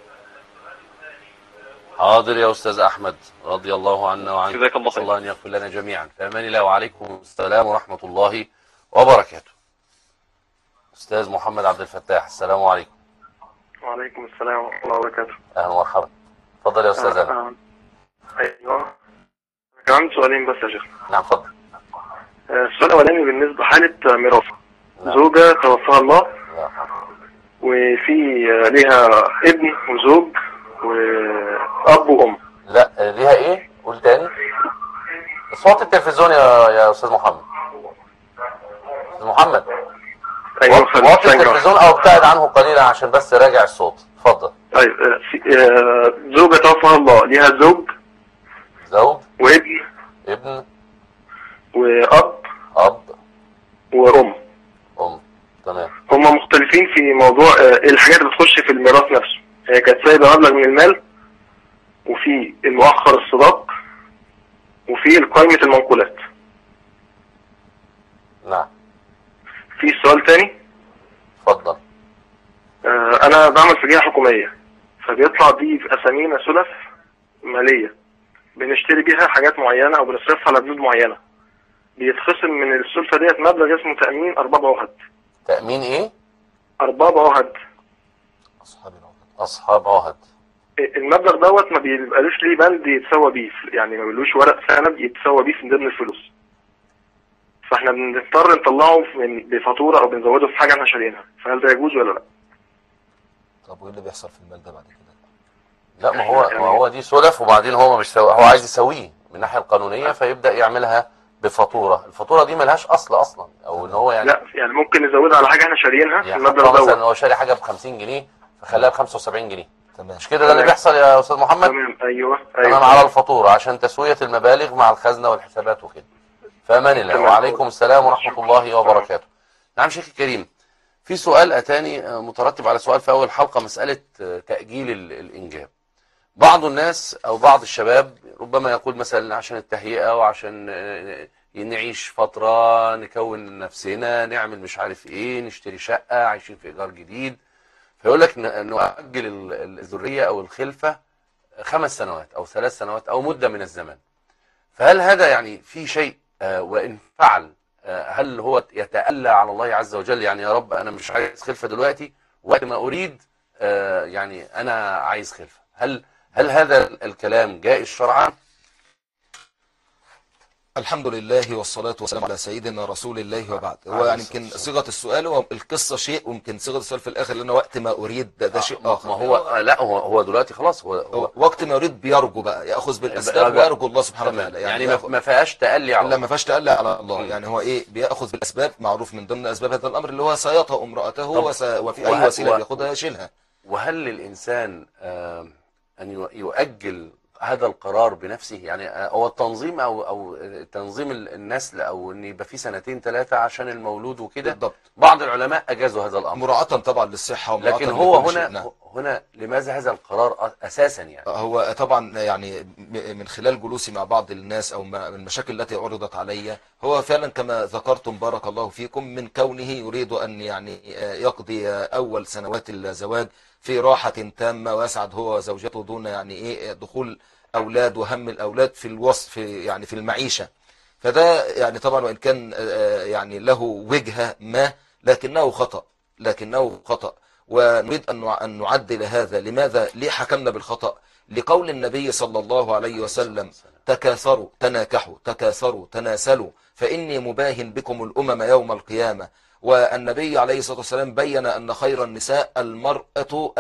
حاضر يا أستاذ أحمد، رضي الله عنا وعنك. جزاك الله خير. الله أن يغفر لنا جميعا. في أمان الله، وعليكم السلام ورحمة الله وبركاته. أستاذ محمد عبد الفتاح، السلام عليكم. وعليكم السلام ورحمة الله وبركاته. أهلا ومرحبا، تفضل يا أستاذ أنا. أيوه، كان عندي سؤالين بس يا شيخ. نعم، تفضل. السؤال الأولاني بالنسبة حالة ميراث. نعم. زوجة توفاها الله، نعم. وفي ليها ابن وزوج وأب وأم. لا، ليها إيه؟ قول تاني. صوت التلفزيون يا أستاذ محمد. أستاذ محمد، أيوه، وطي التلفزيون أو ابتعد عنه قليلا عشان بس راجع الصوت. اتفضل. طيب، زوجة توفاها الله، ليها زوج وابن وأب أب وأم. تمام. هم مختلفين في موضوع الحاجات اللي بتخش في الميراث نفسه. هي كانت سايبة مبلغ من المال، وفي المؤخر الصداق، وفي قائمة المنقولات. نعم. في سؤال تاني. اتفضل. أنا بعمل في جهة حكومية، فبيطلع دي في أسامينا سلف مالية بنشتري بيها حاجات معينة أو بنصرفها على بنود معينة. بيتخصم من السلفة ديت مبلغ اسمه تأمين أرباب عهد. تأمين إيه؟ أرباب عهد. أصحاب عهد. المبلغ دوت ما بيبقالوش ليه بند يتسوى بيه، يعني ما بيبقالوش ورق سند يتسوى بيه في ضمن الفلوس. فاحنا بنضطر نطلعه بفاتورة أو بنزوده في حاجة احنا شاريينها. فهل ده يجوز ولا لا؟ طب وايه اللي بيحصل في المال ده بعد كده؟ لا، ما هو دي سلف، وبعدين هو مش هو عايز يسويه من الناحية القانونية، فيبدأ يعملها بفاتورة. الفاتورة دي ملهاش أصلا، أو إن هو يعني لا، يعني ممكن نزودها على حاجة احنا شاريينها في يعني المبلغ دوت. مثلا هو شاري حاجة ب50 جنيه فخلاها ب75 جنيه. تمام. مش كده ده اللي بيحصل يا أستاذ محمد؟ تمام. أيوه. تمام، على الفاتورة عشان تسوية المبالغ مع الخزنة والحسابات وكده. فأمان الله، وعليكم السلام ورحمة الله وبركاته. نعم شيخ الكريم، في سؤال أتاني مترتب على سؤال في أول حلقة، مسألة تأجيل الإنجاب. بعض الناس أو بعض الشباب ربما يقول مثلا عشان التهيئة وعشان نعيش فترة، نكون نفسنا، نعمل مش عارف إيه، نشتري شقة، عايشين في إيجار جديد، فيقول لك نؤجل الذرية أو الخلفة 5 سنوات أو 3 سنوات أو مدة من الزمن. فهل هذا يعني في شيء، وإن فعل هل هو يتألى على الله عز وجل؟ يعني يا رب أنا مش عايز خلفة دلوقتي، وقت ما أريد يعني أنا عايز خلفة. هل هذا الكلام جائز شرعا؟ الحمد لله والصلاة والسلام على سيدنا رسول الله وبعد. هو يعني يمكن صيغة السؤال والقصة شيء، ويمكن صيغة السؤال في الآخر لأنه وقت ما أريد ده شيء آخر. ما هو لا هو دلوقتي خلاص هو وقت ما يريد بيرجو بقى يأخذ بالأسباب ويرجو الله سبحانه وتعالى. يعني ما فيهاش تألي على الله. ما فيهاش تألي على الله. يعني هو إيه بيأخذ بالأسباب، معروف من ضمن أسباب هذا الأمر اللي هو سيطأ امرأته وفي أي وسيلة بياخدها يشيلها. وهل للإنسان أن يؤجل هذا القرار بنفسه؟ يعني هو التنظيم او تنظيم النسل، او ان يبقى في 2-3 عشان المولود وكده. بالضبط. بعض العلماء اجازوا هذا الامر مراعاة طبعا للصحة ومراعاة لكن هو هنا لماذا هذا القرار اساسا؟ يعني هو طبعا يعني من خلال جلوسي مع بعض الناس او من المشاكل التي عرضت علي، هو فعلا كما ذكرتم بارك الله فيكم، من كونه يريد ان يعني يقضي اول سنوات الزواج في راحة تامة ويسعد هو وزوجته دون يعني ايه دخول اولاد وهم الاولاد في الوصف يعني في المعيشة. فده يعني طبعا وان كان يعني له وجهة ما لكنه خطأ ونريد ان نعدل هذا. لماذا؟ ليه حكمنا بالخطأ؟ لقول النبي صلى الله عليه وسلم تكاثروا تناكحوا تكاثروا تناسلوا فإني مباهن بكم الأمم يوم القيامة. والنبي عليه الصلاة والسلام بين أن خير النساء المرأة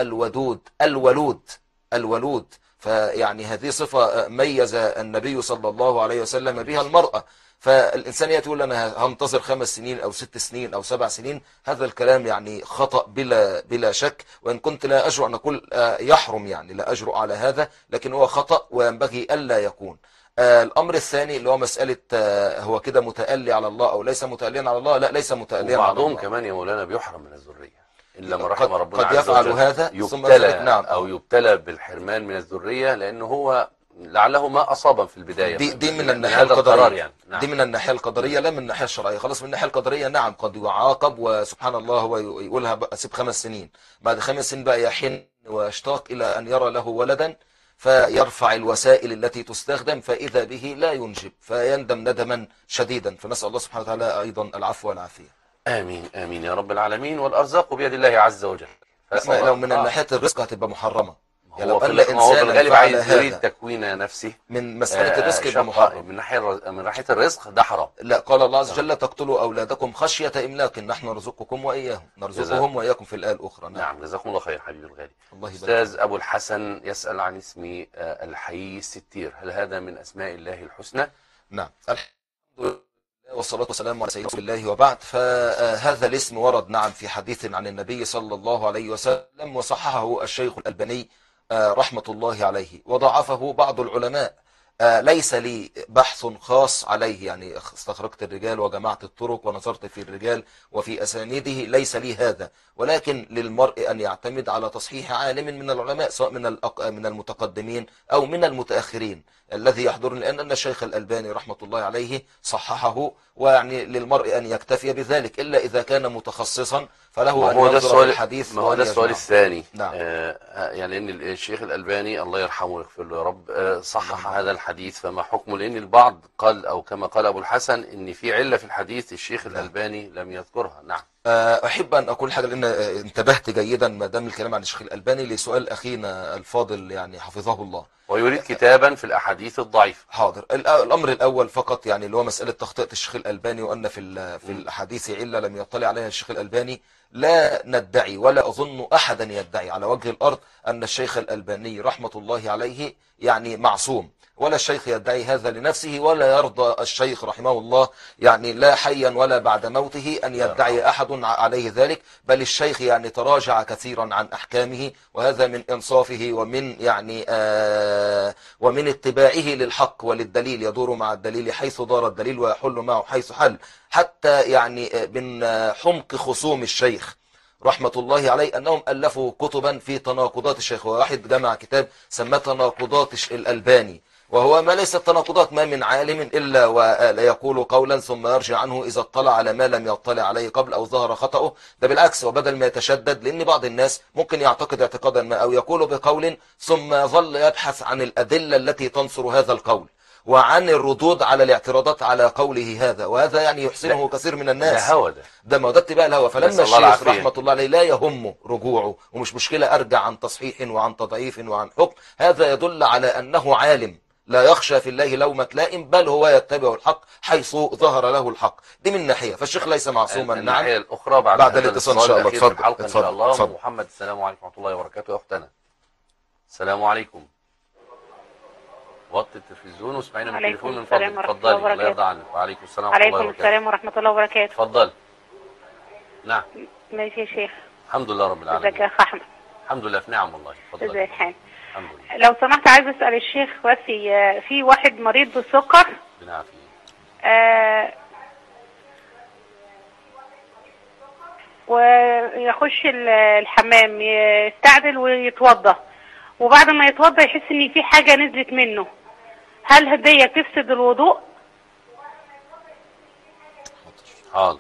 الولود. فيعني هذه صفة ميز النبي صلى الله عليه وسلم بها المرأة. فالإنسان يقول أنا هنتظر 5 سنين أو 6 سنين أو 7 سنين، هذا الكلام يعني خطأ بلا شك. وإن كنت لا أجرؤ أن أقول يحرم، يعني لا أجرؤ على هذا، لكن هو خطأ وينبغي ألا يكون. الأمر الثاني اللي هو مسألة هو كده متألي على الله أو ليس متأليا على الله. لا، ليس متأليا على الله. وبعضهم كمان يا مولانا بيحرم من الذرية إلا من رحم ربنا قد يفعل هذا يبتلى نعم أو يبتلى بالحرمان من الذرية، لأنه هو لعله ما أصابا في البداية. دي من الناحية القدرية يعني. نعم. دي من الناحية القدرية لا من الناحية الشرعية. خلاص من الناحية القدرية نعم قد يعاقب، وسبحان الله هو يقولها بقى سيب 5 سنين، بعد 5 سنين بقى يحن ويشتاق إلى أن يرى له ولدا، فيرفع الوسائل التي تستخدم فإذا به لا ينجب فيندم ندما شديدا. فنسأل الله سبحانه وتعالى أيضا العفو والعافية. آمين آمين يا رب العالمين. والأرزاق بيد الله عز وجل. لو من ناحية الرزق هتبقى محرمة. يعني لو قال هو في الغالب عايز يريد تكوين نفسه من مسألة الرزق يبقى محرم. من ناحية الرزق ده حرام. لا، قال الله عز وجل تقتلوا أولادكم خشية إملاق نحن نرزقكم وإياهم، نرزقهم وإياكم في الآية الأخرى. نعم جزاكم الله خير حبيبي الغالي. الله يبارك. أستاذ أبو الحسن يسأل عن اسم الحي الستير، هل هذا من أسماء الله الحسنى؟ نعم. الحمد لله والصلاة والسلام على سيدنا رسول الله وبعد. فهذا الاسم ورد نعم في حديث عن النبي صلى الله عليه وسلم، وصححه الشيخ الألباني رحمة الله عليه، وضعفه بعض العلماء. ليس لي بحث خاص عليه، يعني استخرجت الرجال وجمعت الطرق ونظرت في الرجال وفي أسانيده، ليس لي هذا. ولكن للمرء أن يعتمد على تصحيح عالم من العلماء سواء من المتقدمين أو من المتأخرين الذي يحضرني، لأن الشيخ الألباني رحمة الله عليه صححه، ويعني للمرء أن يكتفي بذلك، إلا إذا كان متخصصا فله أن ينظر في الحديث. ما هو ده السؤال الثاني. نعم. يعني أن الشيخ الألباني الله يرحمه ويغفر له يا رب صحح هذا الحديث، فما حكمه؟ لأن البعض قال أو كما قال أبو الحسن إن في علة في الحديث الشيخ الألباني لم يذكرها. نعم. أحب أن أقول حاجة، لأن انتبهت جيدا ما دام الكلام عن الشيخ الألباني لسؤال أخينا الفاضل يعني حفظه الله، ويريد كتابا في الأحاديث الضعيفة. حاضر. الأمر الأول فقط يعني اللي هو مسألة تخطئة الشيخ الألباني، وأن في الأحاديث علة لم يطلع عليها الشيخ الألباني. لا ندعي ولا أظن أحدا يدعي على وجه الأرض أن الشيخ الألباني رحمة الله عليه يعني معصوم، ولا الشيخ يدعي هذا لنفسه، ولا يرضى الشيخ رحمه الله يعني لا حيا ولا بعد موته أن يدعي أحد عليه ذلك. بل الشيخ يعني تراجع كثيرا عن أحكامه، وهذا من إنصافه ومن يعني ومن اتباعه للحق وللدليل، يدور مع الدليل حيث دار الدليل ويحل معه حيث حل. حتى يعني من حمق خصوم الشيخ رحمة الله عليه أنهم ألفوا كتبا في تناقضات الشيخ، وواحد جمع كتاب سماه تناقضات الألباني، وهو ما ليس التناقضات، ما من عالم إلا ولا يقول قولا ثم يرجع عنه إذا اطلع على ما لم يطلع عليه قبل أو ظهر خطأه. ده بالعكس، وبدل ما يتشدد، لأن بعض الناس ممكن يعتقد اعتقادا ما أو يقول بقول ثم يظل يبحث عن الأدلة التي تنصر هذا القول وعن الردود على الاعتراضات على قوله هذا، وهذا يعني يحسنه كثير من الناس. ده هوى ده ما ده اتباع الهوى. فلما الشيخ رحمة الله عليه لا يهم رجوعه، ومش مشكلة أرجع عن تصحيح وعن تضعيف وعن حكم، هذا يدل على أنه عالم لا يخشى في الله لومة لائم، بل هو يتبع الحق حيث ظهر له الحق. دي من ناحية، فالشيخ ليس معصوما. نعم. الناحية الأخرى بعد الاتصال إن شاء الله. اتفضل. الحلقة إن شاء اتفضل. الله. اتفضل. محمد، السلام عليكم ورحمة الله وبركاته يا أختنا. السلام عليكم. وطي التلفزيون واسمعينا من التليفون من فضلك. اتفضلي، الله يرضى عنك. وعليكم السلام ورحمة الله عليكم وبركاته. السلام ورحمة الله وبركاته. اتفضل. نعم. ماشي يا شيخ. الحمد لله رب العالمين. ازيك يا اخ احمد؟ الحمد لله في نعم والله. اتفضل. ازي الحال؟ الحمد لله. لو سمحت عايز اسال الشيخ بس، في واحد مريض بالسكر ويخش الحمام يستعدل ويتوضى، وبعد ما يتوضى يحس ان في حاجة نزلت منه، هل هدية تفسد الوضوء؟ حاضر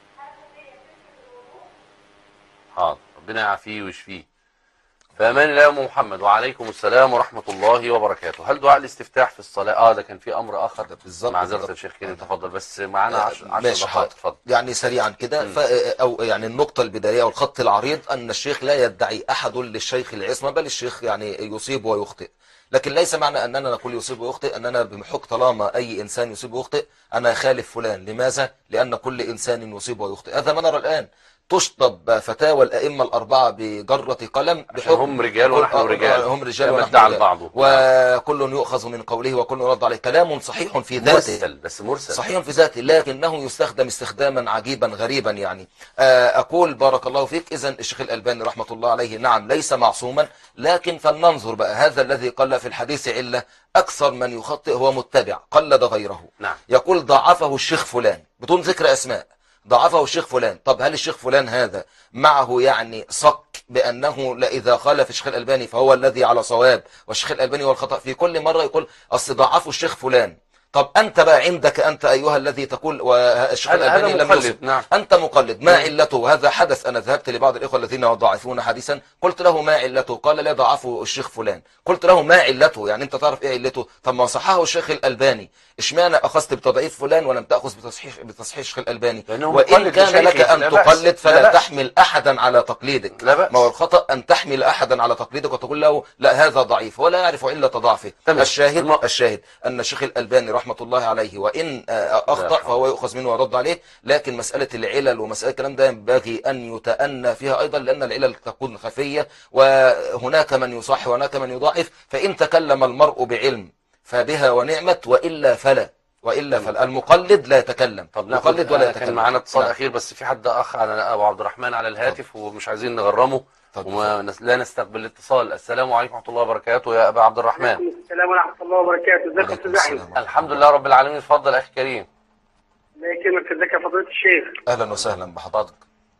حاضر، ربنا يعافيه ويشفيه. فأمان الله يا أم محمد. وعليكم السلام ورحمة الله وبركاته. هل دعاء الاستفتاح في الصلاة؟ ده كان في أمر آخر بالظبط. معذرة الشيخ كريم، تفضل. بس معانا 10 ماشي. دقائق. اتفضل. يعني سريعا كده، أو يعني النقطة البداية والخط العريض أن الشيخ لا يدعي أحد للشيخ العصمة، بل الشيخ يعني يصيب ويخطئ، لكن ليس معنى أننا نقول يصيب ويخطئ أننا بحق طالما أي إنسان يصيب ويخطئ أنا خالف فلان. لماذا؟ لأن كل إنسان يصيب ويخطئ. هذا ما نرى الآن تشطب فتاوى الأئمة الأربعة بجرة قلم بحكم هم رجال ونحن رجال، هم رجال ونحن رجال، البعض، وكل يؤخذ من قوله وكل يرد عليه. كلام صحيح في ذاته، مرسل، بس مرسل صحيح في ذاته، لكنه يستخدم استخداما عجيبا غريبا. يعني أقول بارك الله فيك، إذن الشيخ الألباني رحمة الله عليه نعم ليس معصوما، لكن فلننظر بقى، هذا الذي قال في الحديث علة أكثر من يخطئ هو متبع قلد غيره. نعم. يقول ضعفه الشيخ فلان بدون ذكر أسماء، ضعفه الشيخ فلان. طب هل الشيخ فلان هذا معه يعني صك بأنه لا إذا خالف الشيخ الألباني فهو الذي على صواب والشيخ الألباني هو الخطأ؟ في كل مرة يقول أصل ضعفه الشيخ فلان. طب أنت بقى عندك أنت أيها الذي تقول والشيخ الألباني لم يصب، نعم. أنت مقلد. ما علته؟ هذا حدث. أنا ذهبت لبعض الإخوة الذين يضاعفون حديثا، قلت له ما علته؟ قال لا ضعفه الشيخ فلان. قلت له ما علته؟ يعني أنت تعرف إيه علته؟ طب ما صححه الشيخ الألباني، اشمعنى أخذت بتضعيف فلان ولم تأخذ بتصحيح الشيخ الألباني؟ وإن كان لك أن تقلد فلا تحمل أحدا على تقليدك. لا بأس. ما هو الخطأ أن تحمل أحدا على تقليدك وتقول له لا هذا ضعيف ولا يعرف علة ضعفه. الشاهد أن الشيخ الألباني رحمة الله عليه وإن أخطأ فهو يؤخذ منه ويرد عليه، لكن مسألة العلل ومسألة الكلام ده ينبغي أن يتأنى فيها أيضا، لأن العلل تكون خفية وهناك من يصح وهناك من يضاعف. فإن تكلم المرء بعلم فبها ونعمت، وإلا فلا. المقلد لا يتكلم. طب مقلد ولا يتكلم. كان معانا اتصال أخير، بس في حد أخ على أبو عبد الرحمن على الهاتف ومش عايزين نغرمه لا نستقبل الاتصال. السلام عليكم ورحمة الله وبركاته يا أبا عبد الرحمن. السلام ورحمة الله وبركاته. ازيك يا استاذ احمد؟ الحمد لله رب العالمين. اتفضل أخي كريم. الله يكرمك. ازيك يا فضيلة الشيخ؟ أهلا وسهلا بحضرتك.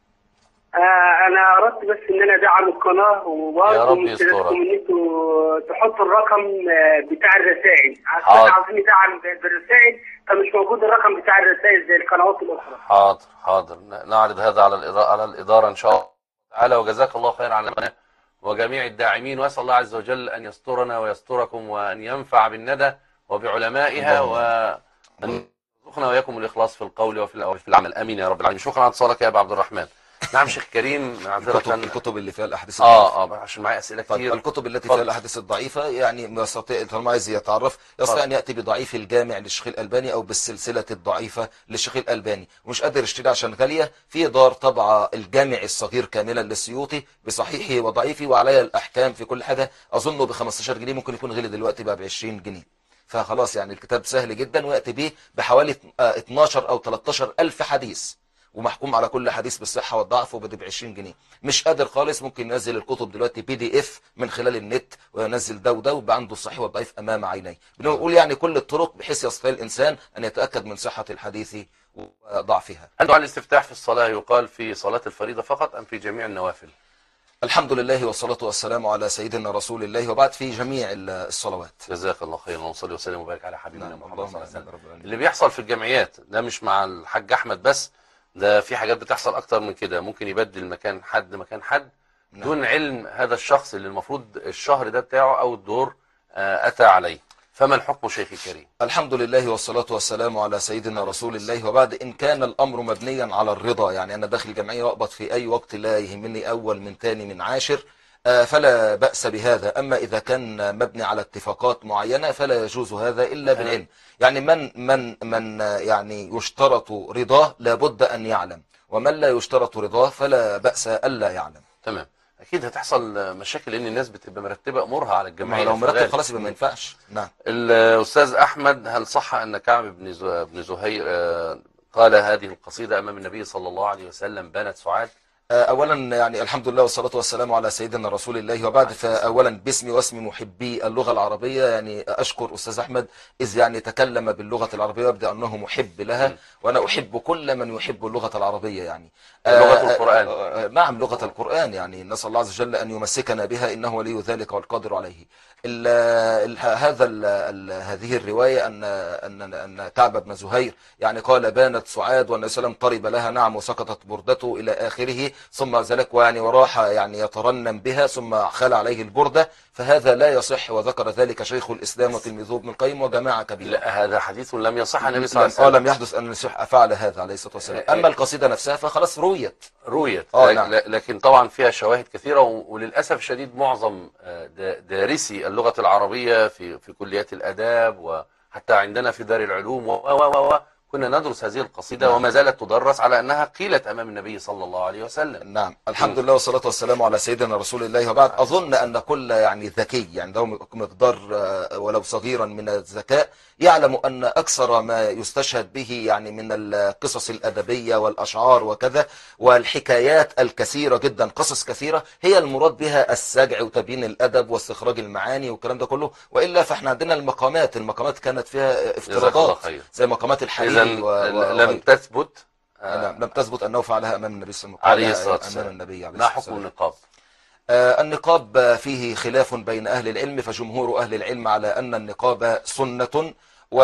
انا اردت بس ان انا ادعم القناه، وبرضه من خلالكم ان انتوا تحطوا الرقم بتاع الرسائل، عشان عاوزين ندعم بالرسائل، فمش موجود الرقم بتاع الرسائل زي القنوات الاخرى. حاضر نعرض هذا على الاداره ان شاء الله تعالى. وجزاك الله خير على القناه وجميع الداعمين، واسال الله عز وجل ان يسترنا ويستركم وان ينفع بالندى وبعلمائها، وان يرزقنا واياكم الاخلاص في القول وفي العمل. امين يا رب العالمين. شكرا على اتصالك يا ابا عبد الرحمن. نعم شيخ كريم، معذرة. الكتب اللي فيها الاحاديث الضعيفة. عشان معايا اسئله كتير. الكتب التي فيها الاحاديث الضعيفه يعني يستطيع طالما عايز يتعرف يستطيع ان ياتي بضعيف الجامع للشيخ الالباني او بالسلسله الضعيفه للشيخ الالباني، ومش قادر يشتري عشان غاليه، في دار طبعه الجامع الصغير كاملا للسيوطي بصحيحه وضعيفه وعليها الاحكام في كل حاجه، اظنه ب 15 جنيه، ممكن يكون غلي دلوقتي بقى ب 20 جنيه. فخلاص يعني الكتاب سهل جدا، وياتي به بحوالي 12 او 13 الف حديث، ومحكوم على كل حديث بالصحة والضعف، وبدي ب 20 جنيه. مش قادر خالص، ممكن ينزل الكتب دلوقتي PDF من خلال النت، وينزل ده وده، ويبقى عنده الصحيح والضعيف امام عينيه. بنقول يعني كل الطرق بحيث يستطيع الانسان ان يتاكد من صحة الحديث وضعفها. هل دعاء الاستفتاح في الصلاة يقال في صلاة الفريضة فقط ام في جميع النوافل؟ الحمد لله والصلاة والسلام على سيدنا رسول الله، وبعد في جميع الصلوات. جزاك الله خيرا، وصلي وسلم وبارك على حبيبنا محمد صلى الله عليه وسلم. اللي بيحصل في الجمعيات ده مش مع الحاج احمد بس، ده في حاجات بتحصل اكتر من كده، ممكن يبدل مكان حد دون علم هذا الشخص اللي المفروض الشهر ده بتاعه او الدور اتى عليه. فما الحكم شيخي الكريم؟ الحمد لله والصلاة والسلام على سيدنا رسول الله، وبعد إن كان الأمر مبنيا على الرضا، يعني أنا داخل جمعية وأقبض في أي وقت لا يهمني أول من تاني من عاشر، فلا بأس بهذا. أما إذا كان مبني على اتفاقات معينة فلا يجوز هذا إلا بالعلم. يعني من يعني يشترط رضاه لابد أن يعلم، ومن لا يشترط رضاه فلا بأس ألا يعلم. تمام. اكيد هتحصل مشاكل لان الناس بتبقى مرتبه امورها على الجمعيه، لو مرتب خلاص يبقى ما ينفعش. نعم. الاستاذ احمد، هل صح ان كعب بن زهير قال هذه القصيده امام النبي صلى الله عليه وسلم بانت سعاد؟ اولا يعني الحمد لله والصلاه والسلام على سيدنا رسول الله، وبعد فاولا باسمي واسم محبي اللغه العربيه يعني اشكر استاذ احمد اذ يعني تكلم باللغه العربيه وابدا انه محب لها، وانا احب كل من يحب اللغه العربيه يعني لغه القران. نعم لغه القران، يعني نسال الله عز وجل ان يمسكنا بها انه ولي ذلك والقادر عليه. هذه الروايه ان كعب بن زهير يعني قال بانت سعاد والنبي صلى الله عليه وسلم طرب لها نعم وسقطت بردته الى اخره، ثم ذلك يعني وراح يعني يترنم بها ثم خلع عليه البردة، فهذا لا يصح، وذكر ذلك شيخ الإسلام وتلميذه ابن القيم وجماعة كبيرة. لا هذا حديث لم يصح النبي صلى الله عليه وسلم. لم يحدث أن المسيح فعل هذا عليه الصلاة والسلام. أما القصيدة نفسها فخلاص رويت. نعم. لكن طبعا فيها شواهد كثيرة، وللأسف شديد معظم دارسي اللغة العربية في كليات الآداب وحتى عندنا في دار العلوم كنا ندرس هذه القصيدة وما زالت تدرس على أنها قيلت أمام النبي صلى الله عليه وسلم. نعم. الحمد لله والصلاة والسلام على سيدنا رسول الله. وبعد أظن أن كل يعني ذكي يعني له مقدار ولو صغيرا من الذكاء يعلم أن أكثر ما يستشهد به يعني من القصص الأدبية والأشعار وكذا والحكايات الكثيرة جدا، قصص كثيرة هي المراد بها السجع وتبيين الأدب واستخراج المعاني والكلام ده كله، وإلا فإحنا عندنا المقامات كانت فيها افتراضات زي مقامات الحديث لم تثبت لم تثبت أنه فعلها أمام النبي صلى الله عليه وسلم. ما حكم النقاب؟ النقاب فيه خلاف بين أهل العلم، فجمهور أهل العلم على أن النقاب سنة،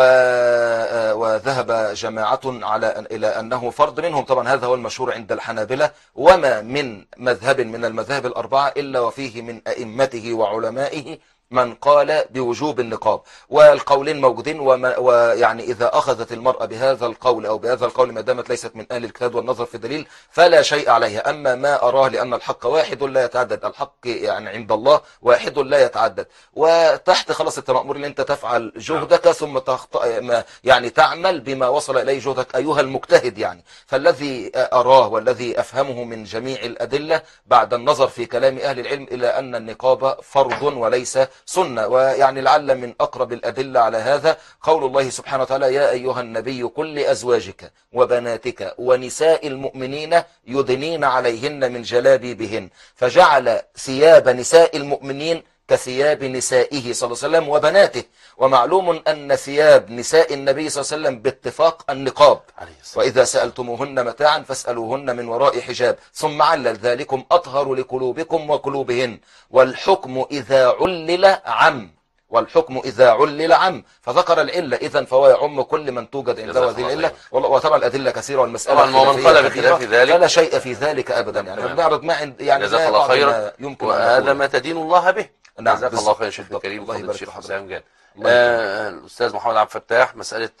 وذهب جماعة إلى أنه فرض، منهم طبعا هذا هو المشهور عند الحنابلة، وما من مذهب من المذاهب الأربعة إلا وفيه من أئمته وعلمائه من قال بوجوب النقاب، والقولين موجودين، ويعني إذا أخذت المرأة بهذا القول أو بهذا القول ما دامت ليست من أهل الكتاب والنظر في دليل فلا شيء عليها. أما ما أراه لأن الحق واحد لا يتعدد، الحق يعني عند الله واحد لا يتعدد، وتحت خلاص أنت مأمور أن أنت تفعل جهدك ثم يعني تعمل بما وصل إليه جهدك أيها المجتهد يعني. فالذي أراه والذي أفهمه من جميع الأدلة بعد النظر في كلام أهل العلم إلى أن النقاب فرض وليس سنة. ويعني لعل من أقرب الأدلة على هذا قول الله سبحانه وتعالى يا أيها النبي قل لأزواجك وبناتك ونساء المؤمنين يدنين عليهن من جلابيبهن، فجعل ثياب نساء المؤمنين كثياب نسائه صلى الله عليه وسلم وبناته، ومعلوم أن ثياب نساء النبي صلى الله عليه وسلم باتفاق النقاب، وإذا سألتموهن متاعا فاسألوهن من وراء حجاب، ثم علل ذلكم أطهر لقلوبكم وقلوبهن، والحكم إذا علل عم، والحكم إذا علل عم، فذكر العلة إذن فهو يعم كل من توجد عنده هذه العلة. وطبعا الأدلة كثيرة والمسألة بخلاف ذلك فلا شيء في ذلك أبدا يعني بنعرض ما عند يعني جزاك الله خيرا، يمكن وهذا ما تدين الله به. نعم جزاك الله خير شيخ الكريم. الله يبارك الشيخ حسام جاد. الأستاذ محمد عبد الفتاح،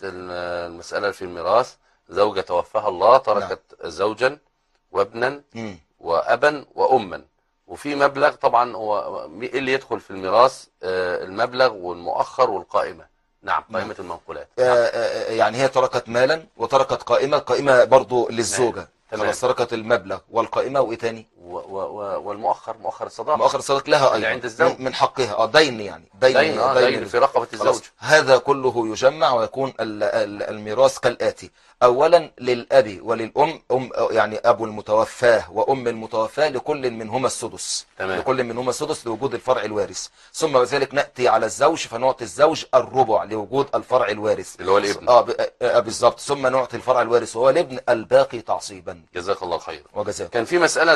المسألة في الميراث، زوجة توفاها الله تركت زوجا وابنا وأبا وأما، وفي مبلغ طبعا هو اللي يدخل في الميراث المبلغ والمؤخر والقائمة. نعم قائمة المنقولات. يعني هي تركت مالا وتركت قائمة برضو للزوجة، خلاص تركت المبلغ والقائمة وإيه تاني والمؤخر، مؤخر الصداق، مؤخر الصداق لها أيضا عند الزوج من حقها دين يعني دين في رقبة الزوج. هذا كله يجمع ويكون الميراث كالآتي: أولا للأب وللأم، يعني أبو المتوفاه وأم المتوفاه لكل منهما السدس، لكل منهما السدس لوجود الفرع الوارث، ثم بذلك نأتي على الزوج فنعطي الزوج الربع لوجود الفرع الوارث اللي هو الابن. بالضبط، ثم نعطي الفرع الوارث وهو الابن الباقي تعصيبا. جزاك الله خير. وجزاك. كان في مسألة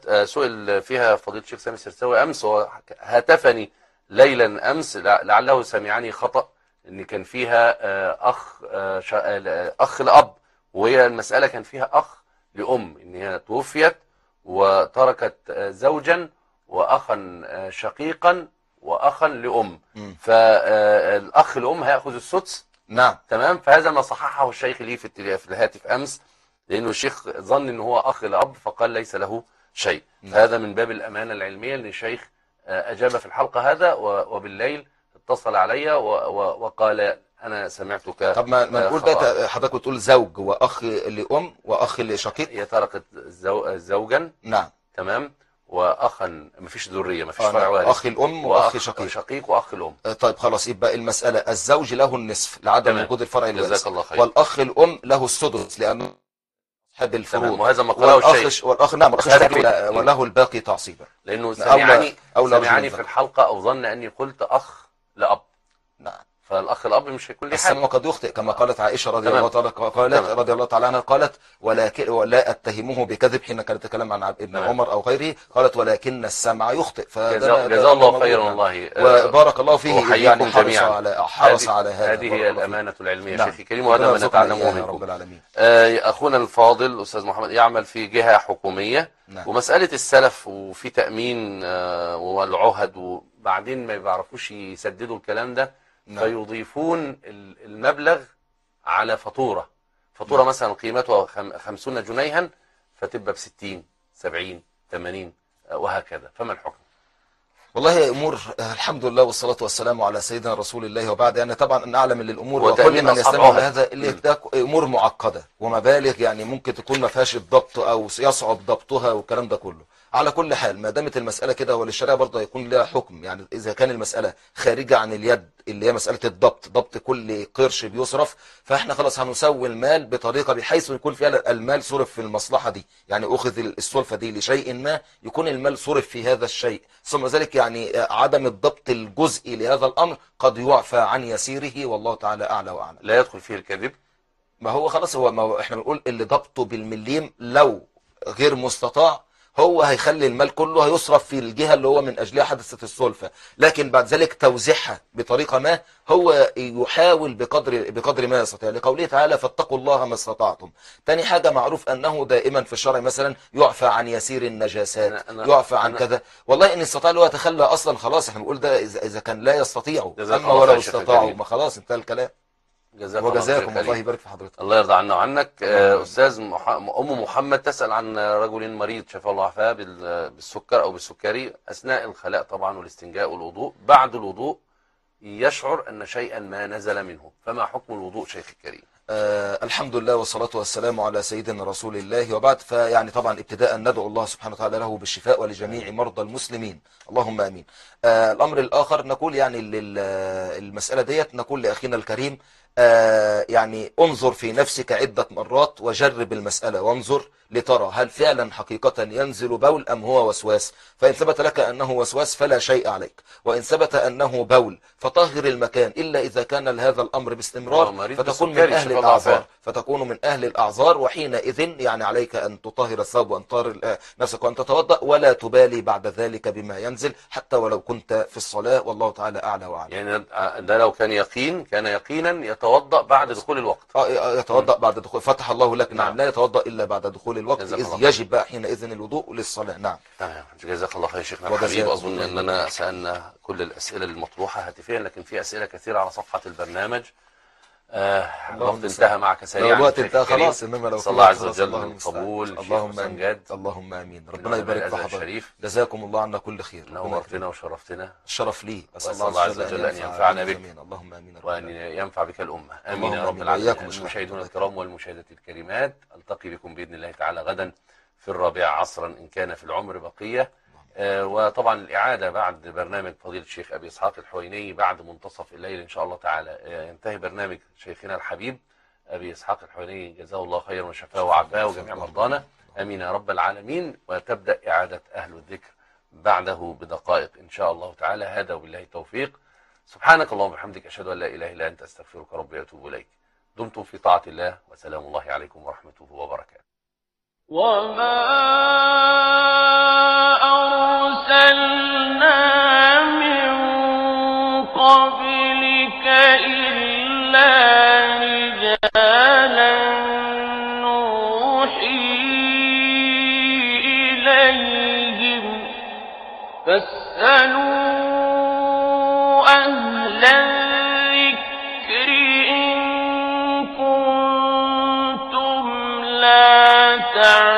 سئل فيها فضيلة الشيخ سامي السرساوي أمس، وهاتفني ليلا أمس لعله سمعني خطأ، ان كان فيها اخ لاب، وهي المسألة كان فيها اخ لام، ان هي توفيت وتركت زوجا واخا شقيقا واخا لام، فالاخ لام هياخذ السدس. نعم تمام. فهذا ما صححه الشيخ لي في الهاتف امس، لانه الشيخ ظن ان هو اخ لاب فقال ليس له شيء. هذا من باب الأمانة العلمية، لأن الشيخ أجاب في الحلقة هذا، وبالليل اتصل علي وقال أنا سمعتك. طب ما نقول ده حضرتك بتقول زوج وأخ لأم وأخ لشقيق. هي تركت زوجا. نعم. تمام. واخا، مفيش ذريه، مفيش فرع وارث. اخ الام واخ شقيق واخ الام. طيب خلاص، يبقى المساله الزوج له النصف لعدم وجود الفرع الوارث. جزاك الله خير. والاخ الام له السدس لانه اصحاب الفروض. وهذا ما قاله الشيخ. والاخ نعم وله الباقي تعصيبا. لانه سمعني في الحلقه او ظن اني قلت اخ لاب. نعم. فالاخ الاب مش هيكون ليه حاجه. قد يخطئ كما قالت عائشه رضي الله تعالى عنها قالت ولكن ولا اتهمه بكذب حين كانت تتكلم عن ابن عمر او غيره، قالت ولكن السمع يخطئ. جزاه الله خيرا والله، وبارك الله فيه. يعني حرص على هذا. هذه هي الامانه العلميه شيخي الكريم، وهذا ما نتعلمه منكم رب العالمين. اخونا الفاضل استاذ محمد يعمل في جهه حكوميه. ومساله السلف وفي تامين والعهد، وبعدين ما بيعرفوش يسددوا الكلام ده، فيضيفون المبلغ على فاتورة مثلا قيمتها 50 جنيها، فتبقى ب60 70 80 وهكذا. فما الحكم؟ والله امور الحمد لله والصلاه والسلام على سيدنا رسول الله، وبعد يعني طبعا ان اعلم ان الامور وكل من يستمع لهذا اللي امور معقده ومبالغ يعني ممكن تكون ما فيهاش الضبط او يصعب ضبطها والكلام ده كله. على كل حال ما دامت المساله كده، وللشريعه برضه يكون لها حكم. يعني اذا كان المساله خارجه عن اليد اللي هي مساله ضبط كل قرش بيصرف، فاحنا خلاص هنسوي المال بطريقه بحيث يكون فيها المال صرف في المصلحه دي، يعني اخذ السلفه دي لشيء ما يكون المال صرف في هذا الشيء. ثم ذلك يعني عدم الضبط الجزئي لهذا الامر قد يعفى عن يسيره، والله تعالى اعلى واعلم. لا يدخل فيه الكذب. ما هو خلاص، ما هو احنا بنقول اللي ضبطه بالمليم لو غير مستطاع هو هيخلي المال كله هيصرف في الجهة اللي هو من أجلها حدثت السلفة، لكن بعد ذلك توزيعها بطريقة ما هو يحاول بقدر ما يستطيع، لقوله تعالى فاتقوا الله ما استطعتم. تاني حاجة معروف أنه دائما في الشرع مثلا يعفى عن يسير النجاسات، يعفى عن كذا. والله إن استطاع اللي هو يتخلى أصلا خلاص، احنا بنقول ده إذا كان لا يستطيعوا، أما ولو استطاعوا ما خلاص انتهى الكلام. وجزاكم الله يبارك في حضرتك. الله يرضى عنا وعنك. أستاذ أم محمد تسأل عن رجل مريض شفاه الله وعافاه بالسكر أو بالسكري أثناء الخلاء طبعا والاستنجاء والوضوء، بعد الوضوء يشعر أن شيئا ما نزل منه، فما حكم الوضوء شيخ الكريم؟ الحمد لله والصلاة والسلام على سيدنا رسول الله، وبعد فيعني طبعا ابتداء ندعو الله سبحانه وتعالى له بالشفاء ولجميع مرضى المسلمين، اللهم امين. الامر الاخر نقول يعني المسألة ديت نقول لاخينا الكريم يعني انظر في نفسك عدة مرات وجرب المسألة وانظر لترى هل فعلا حقيقة ينزل بول أم هو وسواس. فإن ثبت لك أنه وسواس فلا شيء عليك، وإن ثبت أنه بول فطهر المكان، إلا إذا كان هذا الأمر باستمرار فتكون من أهل الأعذار، وحينئذ يعني عليك أن تطهر الثوب وأن تطهر نفسك وأن تتوضأ، ولا تبالي بعد ذلك بما ينزل حتى ولو كنت في الصلاة، والله تعالى أعلى وأعلم. يعني ده لو كان يقينا يتوضأ بعد دخول الوقت. يتوضأ بعد دخول، فتح الله لك. نعم. لا يتوضأ إلا بعد دخول الوقت، إذ يجب بقى حينئذ الوضوء للصلاة. نعم. تمام. جزاك الله خير يا شيخنا الحبيب. أظن أننا سألنا كل الأسئلة المطروحة هاتفيا، لكن في أسئلة كثيرة على صفحة البرنامج. الوقت انتهى معك سريعا. الوقت انتهى خلاص، انما لو صلى الله عز وجل بالقبول. اللهم امين. اللهم امين. ربنا يبارك في حضرتك. جزاكم الله عنا كل خير. نورتنا وشرفتنا. الشرف لي. اسال الله عز وجل ان ينفعنا بك. اللهم امين. وان ينفع بك الامه. امين يا رب العالمين. المشاهدون الكرام والمشاهدات الكريمات، التقي بكم باذن الله تعالى غدا في 4 عصرا ان كان في العمر بقيه. وطبعا الإعادة بعد برنامج فضيلة الشيخ أبي إسحاق الحويني بعد منتصف الليل إن شاء الله تعالى. ينتهي برنامج شيخنا الحبيب أبي إسحاق الحويني جزاه الله خيرا وشفاه وعافاه وجميع مرضانا، آمين يا رب العالمين. وتبدأ إعادة أهل الذكر بعده بدقائق إن شاء الله تعالى. هذا وبالله التوفيق. سبحانك اللهم وبحمدك، أشهد أن لا إله إلا أنت، أستغفرك ربي وأتوب إليك. دمتم في طاعة الله، وسلام الله عليكم ورحمته وبركاته. وما أرسلنا من قبلك إلا رجالا نوحي إليهم فاسألوا أهل الذكر إن كنتم لا تعلمون.